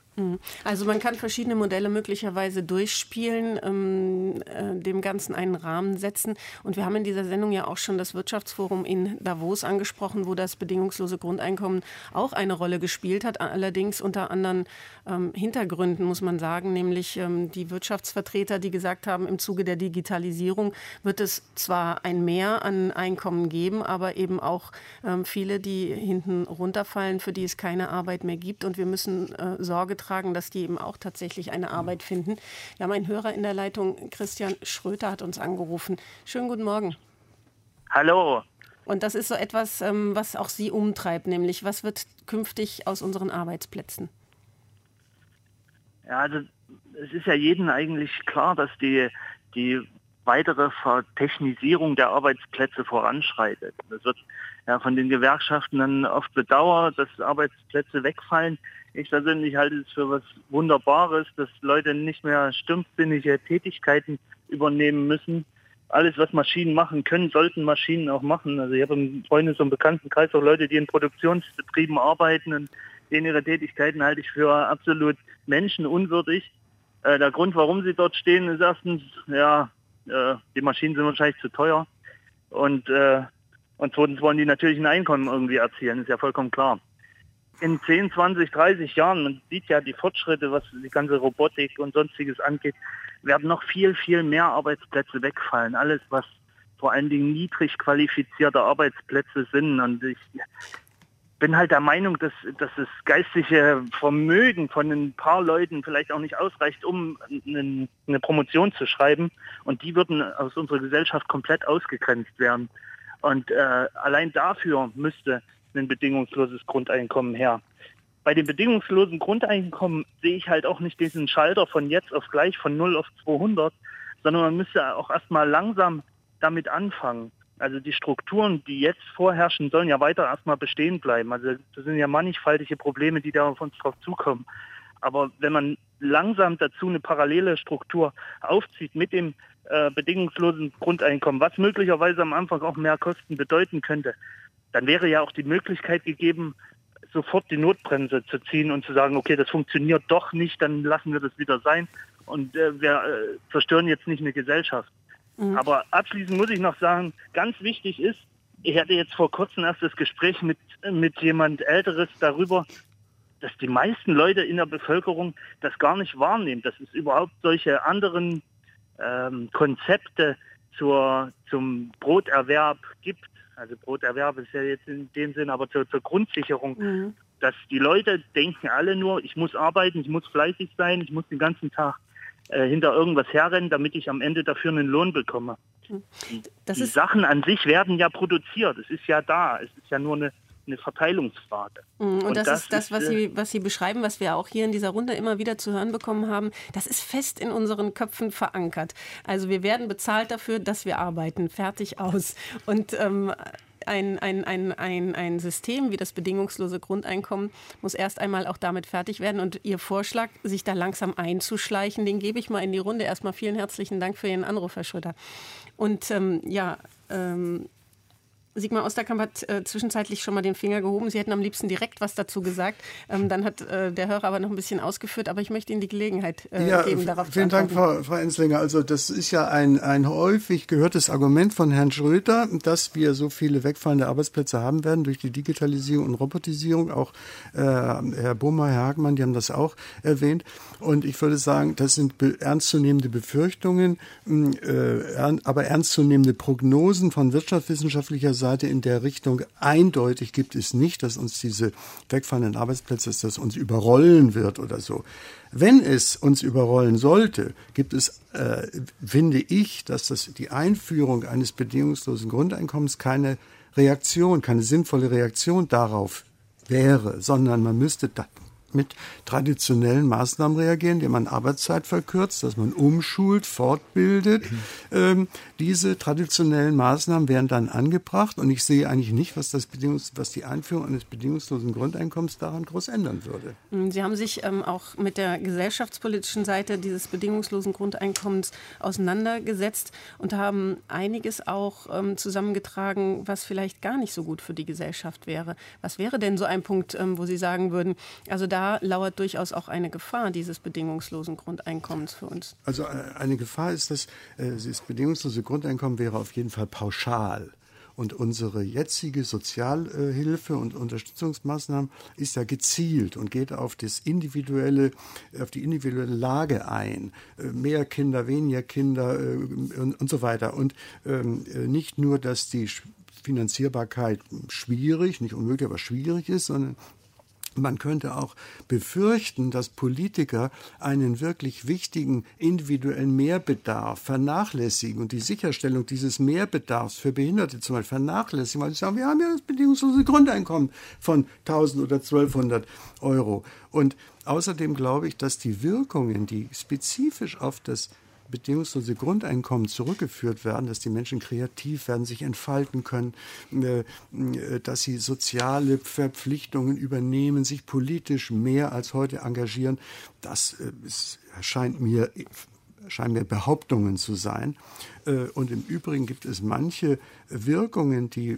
Also man kann verschiedene Modelle möglicherweise durchspielen, ähm, äh, dem Ganzen einen Rahmen setzen. Und wir haben in dieser Sendung ja auch schon das Wirtschaftsforum in Davos angesprochen, wo das bedingungslose Grundeinkommen auch eine Rolle gespielt hat. Allerdings unter anderen ähm, Hintergründen, muss man sagen, nämlich ähm, die Wirtschaftsvertreter, die gesagt haben, im Zuge der Digitalisierung wird es zwar ein Mehr an Einkommen geben, aber eben auch ähm, viele, die hinten runterfallen, für die es keine Arbeit mehr gibt. Und wir müssen äh, Sorge tragen, dass die eben auch tatsächlich eine Arbeit finden. Wir haben einen Hörer in der Leitung, Christian Schröter hat uns angerufen. Schönen guten Morgen. Hallo. Und das ist so etwas, was auch Sie umtreibt, nämlich was wird künftig aus unseren Arbeitsplätzen? Ja, also es ist ja jedem eigentlich klar, dass die, die weitere Vertechnisierung der Arbeitsplätze voranschreitet. Das wird ja von den Gewerkschaften dann oft bedauert, dass Arbeitsplätze wegfallen. Ich persönlich halte es für was Wunderbares, dass Leute nicht mehr stumpfsinnige Tätigkeiten übernehmen müssen. Alles, was Maschinen machen können, sollten Maschinen auch machen. Also ich habe im Freundes- und Bekanntenkreis auch Leute, die in Produktionsbetrieben arbeiten, und denen ihre Tätigkeiten halte ich für absolut menschenunwürdig. Äh, der Grund, warum sie dort stehen, ist erstens, ja, äh, die Maschinen sind wahrscheinlich zu teuer, und, äh, und zweitens wollen die natürlich ein Einkommen irgendwie erzielen, ist ja vollkommen klar. In zehn, zwanzig, dreißig Jahren, man sieht ja die Fortschritte, was die ganze Robotik und Sonstiges angeht, werden noch viel, viel mehr Arbeitsplätze wegfallen. Alles, was vor allen Dingen niedrig qualifizierte Arbeitsplätze sind. Und ich bin halt der Meinung, dass, dass das geistige Vermögen von ein paar Leuten vielleicht auch nicht ausreicht, um eine, eine Promotion zu schreiben. Und die würden aus unserer Gesellschaft komplett ausgegrenzt werden. Und äh, allein dafür müsste ein bedingungsloses Grundeinkommen her. Bei dem bedingungslosen Grundeinkommen sehe ich halt auch nicht diesen Schalter von jetzt auf gleich, von null auf zweihundert, sondern man müsste auch erstmal langsam damit anfangen. Also die Strukturen, die jetzt vorherrschen, sollen ja weiter erstmal bestehen bleiben. Also das sind ja mannigfaltige Probleme, die da auf uns drauf zukommen. Aber wenn man langsam dazu eine parallele Struktur aufzieht mit dem äh, bedingungslosen Grundeinkommen, was möglicherweise am Anfang auch mehr Kosten bedeuten könnte, dann wäre ja auch die Möglichkeit gegeben, sofort die Notbremse zu ziehen und zu sagen, okay, das funktioniert doch nicht, dann lassen wir das wieder sein und äh, wir äh, zerstören jetzt nicht eine Gesellschaft. Mhm. Aber abschließend muss ich noch sagen, ganz wichtig ist, ich hatte jetzt vor kurzem erst das Gespräch mit, mit jemand Älteres darüber, dass die meisten Leute in der Bevölkerung das gar nicht wahrnehmen, dass es überhaupt solche anderen ähm, Konzepte zur, zum Broterwerb gibt. Also Broterwerb ist ja jetzt in dem Sinn, aber zur, zur Grundsicherung, mhm. dass die Leute denken alle nur, ich muss arbeiten, ich muss fleißig sein, ich muss den ganzen Tag äh, hinter irgendwas herrennen, damit ich am Ende dafür einen Lohn bekomme. Das die ist Sachen an sich werden ja produziert, es ist ja da, es ist ja nur eine, eine Verteilungsfrage. Und, und das, das ist das, was Sie, was Sie beschreiben, was wir auch hier in dieser Runde immer wieder zu hören bekommen haben. Das ist fest in unseren Köpfen verankert. Also wir werden bezahlt dafür, dass wir arbeiten. Fertig, aus. Und ähm, ein, ein, ein, ein, ein System wie das bedingungslose Grundeinkommen muss erst einmal auch damit fertig werden. Und Ihr Vorschlag, sich da langsam einzuschleichen, den gebe ich mal in die Runde. Erstmal vielen herzlichen Dank für Ihren Anruf, Herr Schröter. Und ähm, ja, ähm, Sigmar Osterkamp hat äh, zwischenzeitlich schon mal den Finger gehoben. Sie hätten am liebsten direkt was dazu gesagt. Ähm, dann hat äh, der Hörer aber noch ein bisschen ausgeführt. Aber ich möchte Ihnen die Gelegenheit äh, ja, geben, darauf vielen zu antworten. Dank, Frau, Frau Enslinger. Also das ist ja ein, ein häufig gehörtes Argument von Herrn Schröter, dass wir so viele wegfallende Arbeitsplätze haben werden durch die Digitalisierung und Robotisierung. Auch äh, Herr Bohmer, Herr Hagmann, die haben das auch erwähnt. Und ich würde sagen, das sind be- ernstzunehmende Befürchtungen, äh, ern- aber ernstzunehmende Prognosen von wirtschaftswissenschaftlicher Seite in der Richtung. Eindeutig gibt es nicht, dass uns diese wegfallenden Arbeitsplätze, dass das uns überrollen wird oder so. Wenn es uns überrollen sollte, gibt es, äh, finde ich, dass das die Einführung eines bedingungslosen Grundeinkommens keine Reaktion, keine sinnvolle Reaktion darauf wäre, sondern man müsste da mit traditionellen Maßnahmen reagieren, indem man Arbeitszeit verkürzt, dass man umschult, fortbildet. Mhm. Ähm, diese traditionellen Maßnahmen werden dann angebracht und ich sehe eigentlich nicht, was, das Bedingungs- was die Einführung eines bedingungslosen Grundeinkommens daran groß ändern würde. Sie haben sich ähm, auch mit der gesellschaftspolitischen Seite dieses bedingungslosen Grundeinkommens auseinandergesetzt und haben einiges auch ähm, zusammengetragen, was vielleicht gar nicht so gut für die Gesellschaft wäre. Was wäre denn so ein Punkt, ähm, wo Sie sagen würden, also da da lauert durchaus auch eine Gefahr dieses bedingungslosen Grundeinkommens für uns. Also eine Gefahr ist, dass das bedingungslose Grundeinkommen wäre auf jeden Fall pauschal. Und unsere jetzige Sozialhilfe und Unterstützungsmaßnahmen ist ja gezielt und geht auf das individuelle, auf die individuelle Lage ein. Mehr Kinder, weniger Kinder und, und so weiter. Und ähm, nicht nur, dass die Finanzierbarkeit schwierig, nicht unmöglich, aber schwierig ist, sondern man könnte auch befürchten, dass Politiker einen wirklich wichtigen individuellen Mehrbedarf vernachlässigen und die Sicherstellung dieses Mehrbedarfs für Behinderte zum Beispiel vernachlässigen, weil sie sagen, wir haben ja das bedingungslose Grundeinkommen von tausend oder zwölfhundert Euro. Und außerdem glaube ich, dass die Wirkungen, die spezifisch auf das bedingungslose Grundeinkommen zurückgeführt werden, dass die Menschen kreativ werden, sich entfalten können, dass sie soziale Verpflichtungen übernehmen, sich politisch mehr als heute engagieren. Das scheint mir, scheinen mir Behauptungen zu sein. Und im Übrigen gibt es manche Wirkungen, die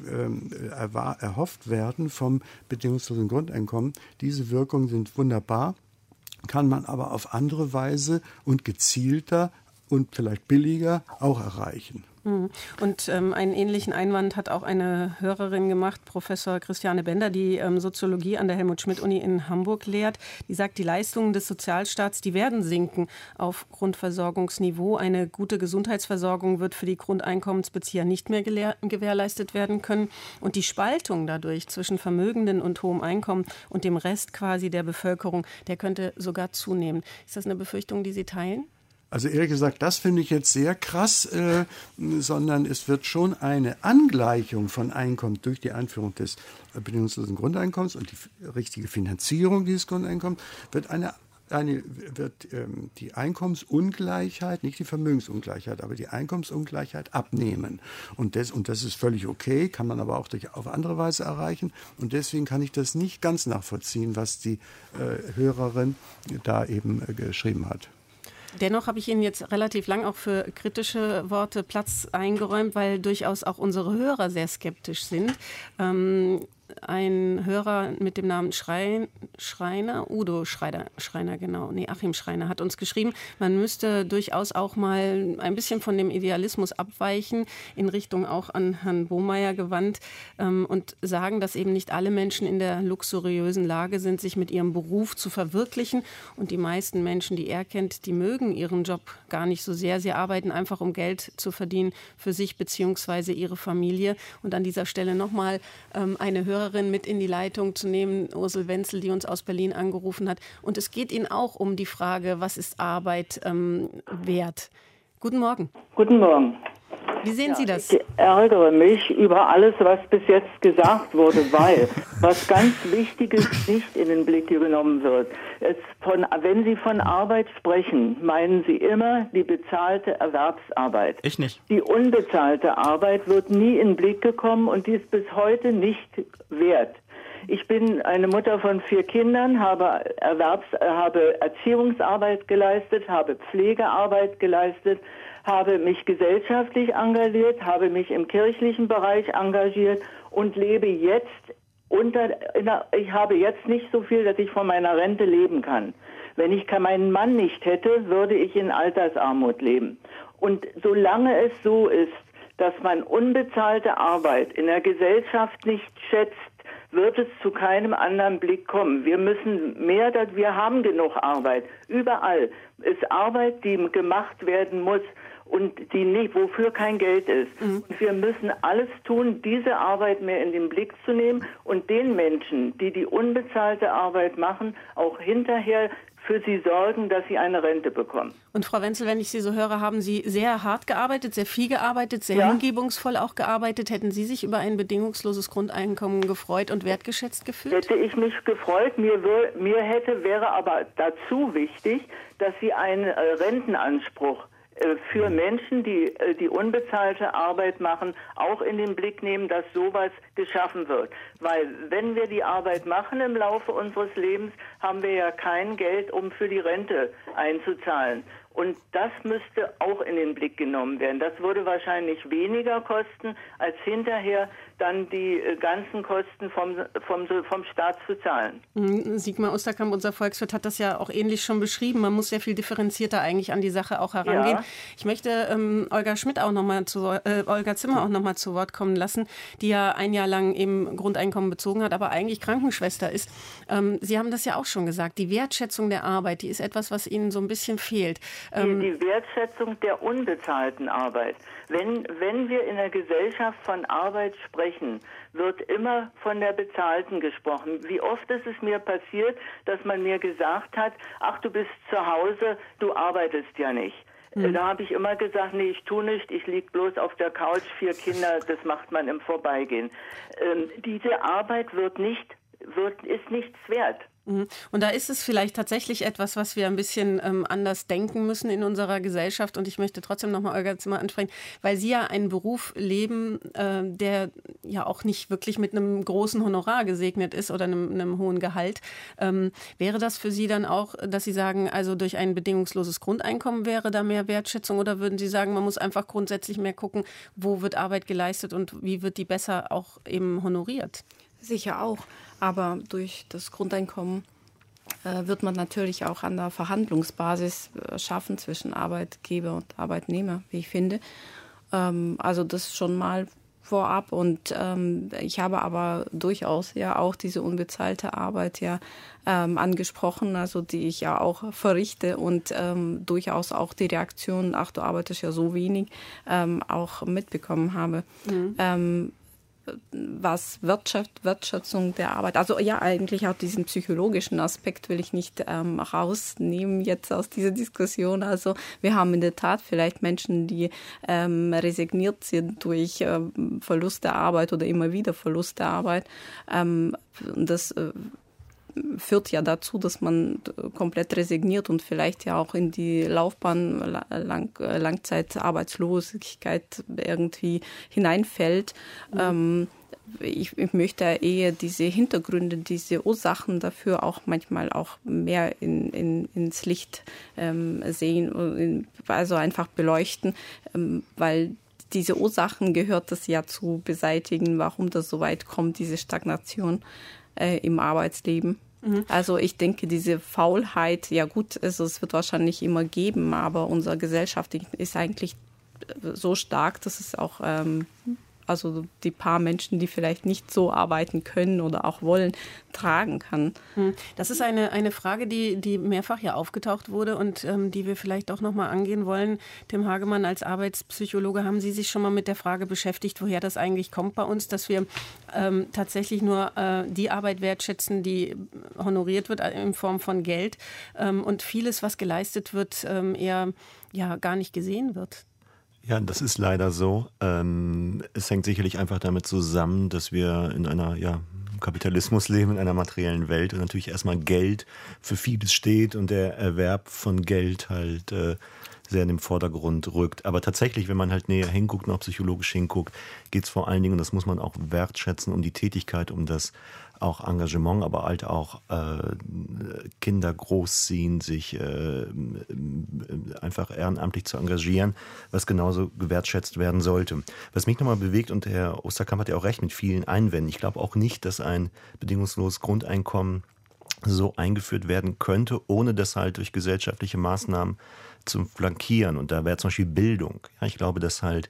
erhofft werden vom bedingungslosen Grundeinkommen. Diese Wirkungen sind wunderbar, kann man aber auf andere Weise und gezielter und vielleicht billiger auch erreichen. Und ähm, einen ähnlichen Einwand hat auch eine Hörerin gemacht, Professor Christiane Bender, die ähm, Soziologie an der Helmut-Schmidt-Uni in Hamburg lehrt. Die sagt, die Leistungen des Sozialstaats, die werden sinken auf Grundversorgungsniveau. Eine gute Gesundheitsversorgung wird für die Grundeinkommensbezieher nicht mehr gelehr- gewährleistet werden können. Und die Spaltung dadurch zwischen Vermögenden und hohem Einkommen und dem Rest quasi der Bevölkerung, der könnte sogar zunehmen. Ist das eine Befürchtung, die Sie teilen? Also ehrlich gesagt, das finde ich jetzt sehr krass, äh, sondern es wird schon eine Angleichung von Einkommen durch die Einführung des äh, bedingungslosen Grundeinkommens und die richtige Finanzierung dieses Grundeinkommens, wird eine Eine, wird ähm, die Einkommensungleichheit, nicht die Vermögensungleichheit, aber die Einkommensungleichheit abnehmen. Und das, und das ist völlig okay, kann man aber auch durch, auf andere Weise erreichen. Und deswegen kann ich das nicht ganz nachvollziehen, was die äh, Hörerin da eben äh, geschrieben hat. Dennoch habe ich Ihnen jetzt relativ lang auch für kritische Worte Platz eingeräumt, weil durchaus auch unsere Hörer sehr skeptisch sind. Ähm, ein Hörer mit dem Namen Schrein, Schreiner, Udo Schreiner, Schreiner, genau, nee, Achim Schreiner hat uns geschrieben, man müsste durchaus auch mal ein bisschen von dem Idealismus abweichen, in Richtung auch an Herrn Bohmeier gewandt ähm, und sagen, dass eben nicht alle Menschen in der luxuriösen Lage sind, sich mit ihrem Beruf zu verwirklichen. Und die meisten Menschen, die er kennt, die mögen ihren Job gar nicht so sehr. Sie arbeiten einfach, um Geld zu verdienen für sich bzw. ihre Familie. Und an dieser Stelle nochmal ähm, eine Hörerin mit in die Leitung zu nehmen, Ursel Wenzel, die uns aus Berlin angerufen hat. Und es geht Ihnen auch um die Frage, was ist Arbeit ähm, wert? Guten Morgen. Guten Morgen. Wie sehen ja, Sie das? Ich ärgere mich über alles, was bis jetzt gesagt wurde, weil was ganz Wichtiges nicht in den Blick genommen wird. Es von, wenn Sie von Arbeit sprechen, meinen Sie immer die bezahlte Erwerbsarbeit. Ich nicht. Die unbezahlte Arbeit wird nie in den Blick gekommen und die ist bis heute nicht wert. Ich bin eine Mutter von vier Kindern, habe, Erwerbs-, habe Erziehungsarbeit geleistet, habe Pflegearbeit geleistet, habe mich gesellschaftlich engagiert, habe mich im kirchlichen Bereich engagiert und lebe jetzt unter, ich habe jetzt nicht so viel, dass ich von meiner Rente leben kann. Wenn ich meinen Mann nicht hätte, würde ich in Altersarmut leben. Und solange es so ist, dass man unbezahlte Arbeit in der Gesellschaft nicht schätzt, wird es zu keinem anderen Blick kommen. Wir müssen mehr, wir haben genug Arbeit. Überall ist Arbeit, die gemacht werden muss und die nicht, wofür kein Geld ist. Mhm. Und wir müssen alles tun, diese Arbeit mehr in den Blick zu nehmen und den Menschen, die die unbezahlte Arbeit machen, auch hinterher für sie sorgen, dass sie eine Rente bekommen. Und Frau Wenzel, wenn ich Sie so höre, haben Sie sehr hart gearbeitet, sehr viel gearbeitet, sehr ja. hingebungsvoll auch gearbeitet. Hätten Sie sich über ein bedingungsloses Grundeinkommen gefreut und wertgeschätzt gefühlt? Hätte ich mich gefreut. Mir, mir hätte, wäre aber dazu wichtig, dass Sie einen äh, Rentenanspruch für Menschen, die die unbezahlte Arbeit machen, auch in den Blick nehmen, dass sowas geschaffen wird. Weil wenn wir die Arbeit machen im Laufe unseres Lebens, haben wir ja kein Geld, um für die Rente einzuzahlen. Und das müsste auch in den Blick genommen werden. Das würde wahrscheinlich weniger kosten, als hinterher dann die ganzen Kosten vom, vom, vom Staat zu zahlen. Sigmar Osterkamp, unser Volkswirt, hat das ja auch ähnlich schon beschrieben. Man muss sehr viel differenzierter eigentlich an die Sache auch herangehen. Ja. Ich möchte ähm, Olga Schmidt auch noch mal zu, äh, Olga Zimmer auch noch mal zu Wort kommen lassen, die ja ein Jahr lang eben Grundeinkommen bezogen hat, aber eigentlich Krankenschwester ist. Ähm, Sie haben das ja auch schon gesagt. Die Wertschätzung der Arbeit, die ist etwas, was Ihnen so ein bisschen fehlt. Die, die Wertschätzung der unbezahlten Arbeit. Wenn, wenn wir in der Gesellschaft von Arbeit sprechen, wird immer von der bezahlten gesprochen. Wie oft ist es mir passiert, dass man mir gesagt hat, ach, du bist zu Hause, du arbeitest ja nicht. Mhm. Da habe ich immer gesagt, nee, ich tue nicht, ich liege bloß auf der Couch, vier Kinder, das macht man im Vorbeigehen. Ähm, diese Arbeit wird nicht, wird, ist nichts wert. Und da ist es vielleicht tatsächlich etwas, was wir ein bisschen ähm, anders denken müssen in unserer Gesellschaft. Und ich möchte trotzdem nochmal Olga Zimmer ansprechen, weil Sie ja einen Beruf leben, äh, der ja auch nicht wirklich mit einem großen Honorar gesegnet ist oder einem, einem hohen Gehalt. Ähm, wäre das für Sie dann auch, dass Sie sagen, also durch ein bedingungsloses Grundeinkommen wäre da mehr Wertschätzung? Oder würden Sie sagen, man muss einfach grundsätzlich mehr gucken, wo wird Arbeit geleistet und wie wird die besser auch eben honoriert? Sicher auch, aber durch das Grundeinkommen äh, wird man natürlich auch an der Verhandlungsbasis äh, schaffen zwischen Arbeitgeber und Arbeitnehmer, wie ich finde. Ähm, also das schon mal vorab und ähm, ich habe aber durchaus ja auch diese unbezahlte Arbeit ja ähm, angesprochen, also die ich ja auch verrichte und ähm, durchaus auch die Reaktion, ach, du arbeitest ja so wenig, ähm, auch mitbekommen habe. Mhm. Ähm, was Wirtschaft, Wertschätzung der Arbeit, also ja, eigentlich auch diesen psychologischen Aspekt will ich nicht ähm, rausnehmen jetzt aus dieser Diskussion. Also wir haben in der Tat vielleicht Menschen, die ähm, resigniert sind durch ähm, Verlust der Arbeit oder immer wieder Verlust der Arbeit. Ähm, das äh, führt ja dazu, dass man komplett resigniert und vielleicht ja auch in die Laufbahn lang, Langzeitarbeitslosigkeit irgendwie hineinfällt. Mhm. Ähm, ich, ich möchte eher diese Hintergründe, diese Ursachen dafür auch manchmal auch mehr in, in, ins Licht ähm, sehen, also einfach beleuchten, ähm, weil diese Ursachen gehört es ja zu beseitigen, warum das so weit kommt, diese Stagnation äh, im Arbeitsleben. Mhm. Also ich denke, diese Faulheit, ja gut, also es wird wahrscheinlich immer geben, aber unsere Gesellschaft ist eigentlich so stark, dass es auch ähm, also die paar Menschen, die vielleicht nicht so arbeiten können oder auch wollen, tragen kann. Das ist eine, eine Frage, die, die mehrfach ja aufgetaucht wurde und ähm, die wir vielleicht auch noch mal angehen wollen. Tim Hagemann, als Arbeitspsychologe, haben Sie sich schon mal mit der Frage beschäftigt, woher das eigentlich kommt bei uns, dass wir ähm, tatsächlich nur äh, die Arbeit wertschätzen, die honoriert wird in Form von Geld ähm, und vieles, was geleistet wird, ähm, eher ja, gar nicht gesehen wird? Ja, das ist leider so. Ähm, es hängt sicherlich einfach damit zusammen, dass wir in einer ja, Kapitalismus leben, in einer materiellen Welt und natürlich erstmal Geld für vieles steht und der Erwerb von Geld halt äh, sehr in den Vordergrund rückt. Aber tatsächlich, wenn man halt näher hinguckt und auch psychologisch hinguckt, geht es vor allen Dingen, und das muss man auch wertschätzen, um die Tätigkeit, um das auch Engagement, aber halt auch äh, Kinder großziehen, sich äh, einfach ehrenamtlich zu engagieren, was genauso gewertschätzt werden sollte. Was mich nochmal bewegt, und Herr Osterkamp hat ja auch recht mit vielen Einwänden, ich glaube auch nicht, dass ein bedingungsloses Grundeinkommen so eingeführt werden könnte, ohne das halt durch gesellschaftliche Maßnahmen zu flankieren. Und da wäre zum Beispiel Bildung. Ja, ich glaube, dass halt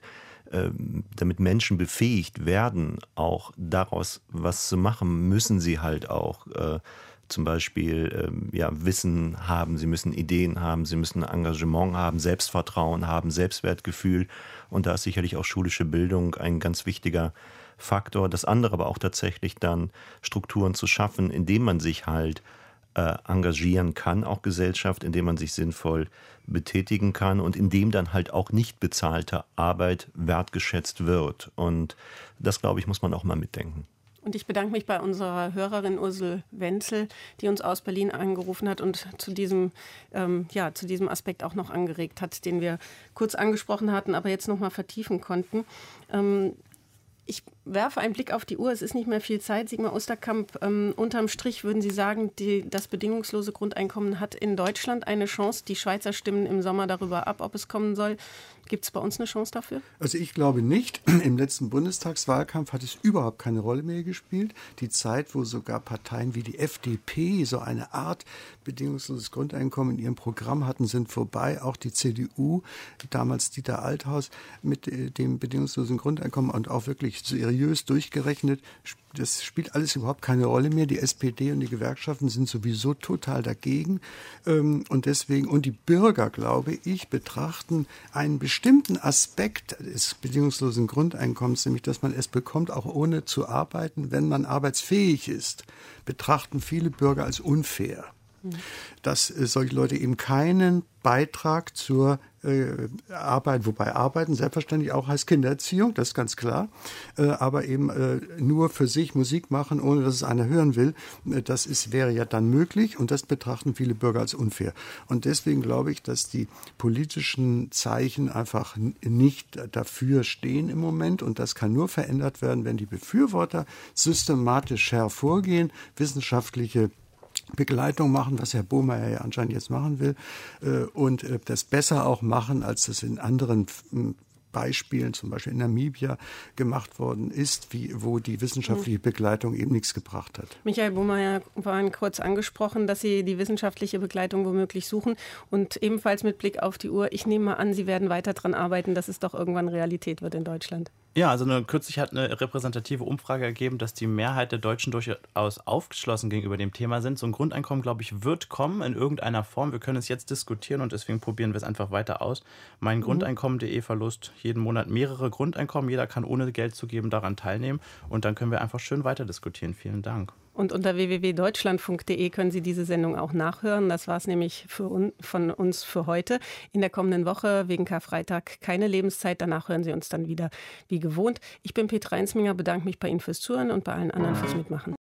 damit Menschen befähigt werden, auch daraus was zu machen, müssen sie halt auch äh, zum Beispiel äh, ja, Wissen haben, sie müssen Ideen haben, sie müssen Engagement haben, Selbstvertrauen haben, Selbstwertgefühl. Und da ist sicherlich auch schulische Bildung ein ganz wichtiger Faktor. Das andere aber auch tatsächlich dann Strukturen zu schaffen, indem man sich halt äh, engagieren kann, auch Gesellschaft, indem man sich sinnvoll betätigen kann und indem dann halt auch nicht bezahlte Arbeit wertgeschätzt wird. Und das, glaube ich, muss man auch mal mitdenken. Und ich bedanke mich bei unserer Hörerin Ursel Wenzel, die uns aus Berlin angerufen hat und zu diesem, ähm, ja, zu diesem Aspekt auch noch angeregt hat, den wir kurz angesprochen hatten, aber jetzt noch mal vertiefen konnten. Ähm, ich werfe einen Blick auf die Uhr. Es ist nicht mehr viel Zeit. Sigmar Osterkamp, ähm, unterm Strich würden Sie sagen, die, das bedingungslose Grundeinkommen hat in Deutschland eine Chance. Die Schweizer stimmen im Sommer darüber ab, ob es kommen soll. Gibt es bei uns eine Chance dafür? Also ich glaube nicht. Im letzten Bundestagswahlkampf hat es überhaupt keine Rolle mehr gespielt. Die Zeit, wo sogar Parteien wie die F D P so eine Art bedingungsloses Grundeinkommen in ihrem Programm hatten, sind vorbei. Auch die C D U, damals Dieter Althaus, mit dem bedingungslosen Grundeinkommen und auch wirklich seriös durchgerechnet. Das spielt alles überhaupt keine Rolle mehr. Die S P D und die Gewerkschaften sind sowieso total dagegen. Und deswegen, und die Bürger, glaube ich, betrachten einen bestimmten Aspekt des bedingungslosen Grundeinkommens, nämlich, dass man es bekommt, auch ohne zu arbeiten, wenn man arbeitsfähig ist, betrachten viele Bürger als unfair. Dass äh, solche Leute eben keinen Beitrag zur äh, Arbeit, wobei Arbeiten selbstverständlich auch heißt Kindererziehung, das ist ganz klar, äh, aber eben äh, nur für sich Musik machen, ohne dass es einer hören will, äh, das ist, wäre ja dann möglich und das betrachten viele Bürger als unfair. Und deswegen glaube ich, dass die politischen Zeichen einfach n- nicht dafür stehen im Moment und das kann nur verändert werden, wenn die Befürworter systematisch hervorgehen, wissenschaftliche Begleitung machen, was Herr Bohmeier ja anscheinend jetzt machen will, äh, und äh, das besser auch machen, als das in anderen äh, Beispielen, zum Beispiel in Namibia, gemacht worden ist, wie, wo die wissenschaftliche Begleitung eben nichts gebracht hat. Michael Bohmeier war kurz angesprochen, dass Sie die wissenschaftliche Begleitung womöglich suchen und ebenfalls mit Blick auf die Uhr. Ich nehme mal an, Sie werden weiter daran arbeiten, dass es doch irgendwann Realität wird in Deutschland. Ja, also eine, kürzlich hat eine repräsentative Umfrage ergeben, dass die Mehrheit der Deutschen durchaus aufgeschlossen gegenüber dem Thema sind. So ein Grundeinkommen, glaube ich, wird kommen in irgendeiner Form. Wir können es jetzt diskutieren und deswegen probieren wir es einfach weiter aus. Mein Mhm. Grundeinkommen punkt de verlost jeden Monat mehrere Grundeinkommen. Jeder kann ohne Geld zu geben daran teilnehmen und dann können wir einfach schön weiter diskutieren. Vielen Dank. Und unter w w w punkt deutschlandfunk punkt de können Sie diese Sendung auch nachhören. Das war es nämlich für un- von uns für heute. In der kommenden Woche wegen Karfreitag keine Lebenszeit. Danach hören Sie uns dann wieder wie gewohnt. Ich bin Petra Ensminger, bedanke mich bei Ihnen fürs Zuhören und bei allen anderen fürs Mitmachen.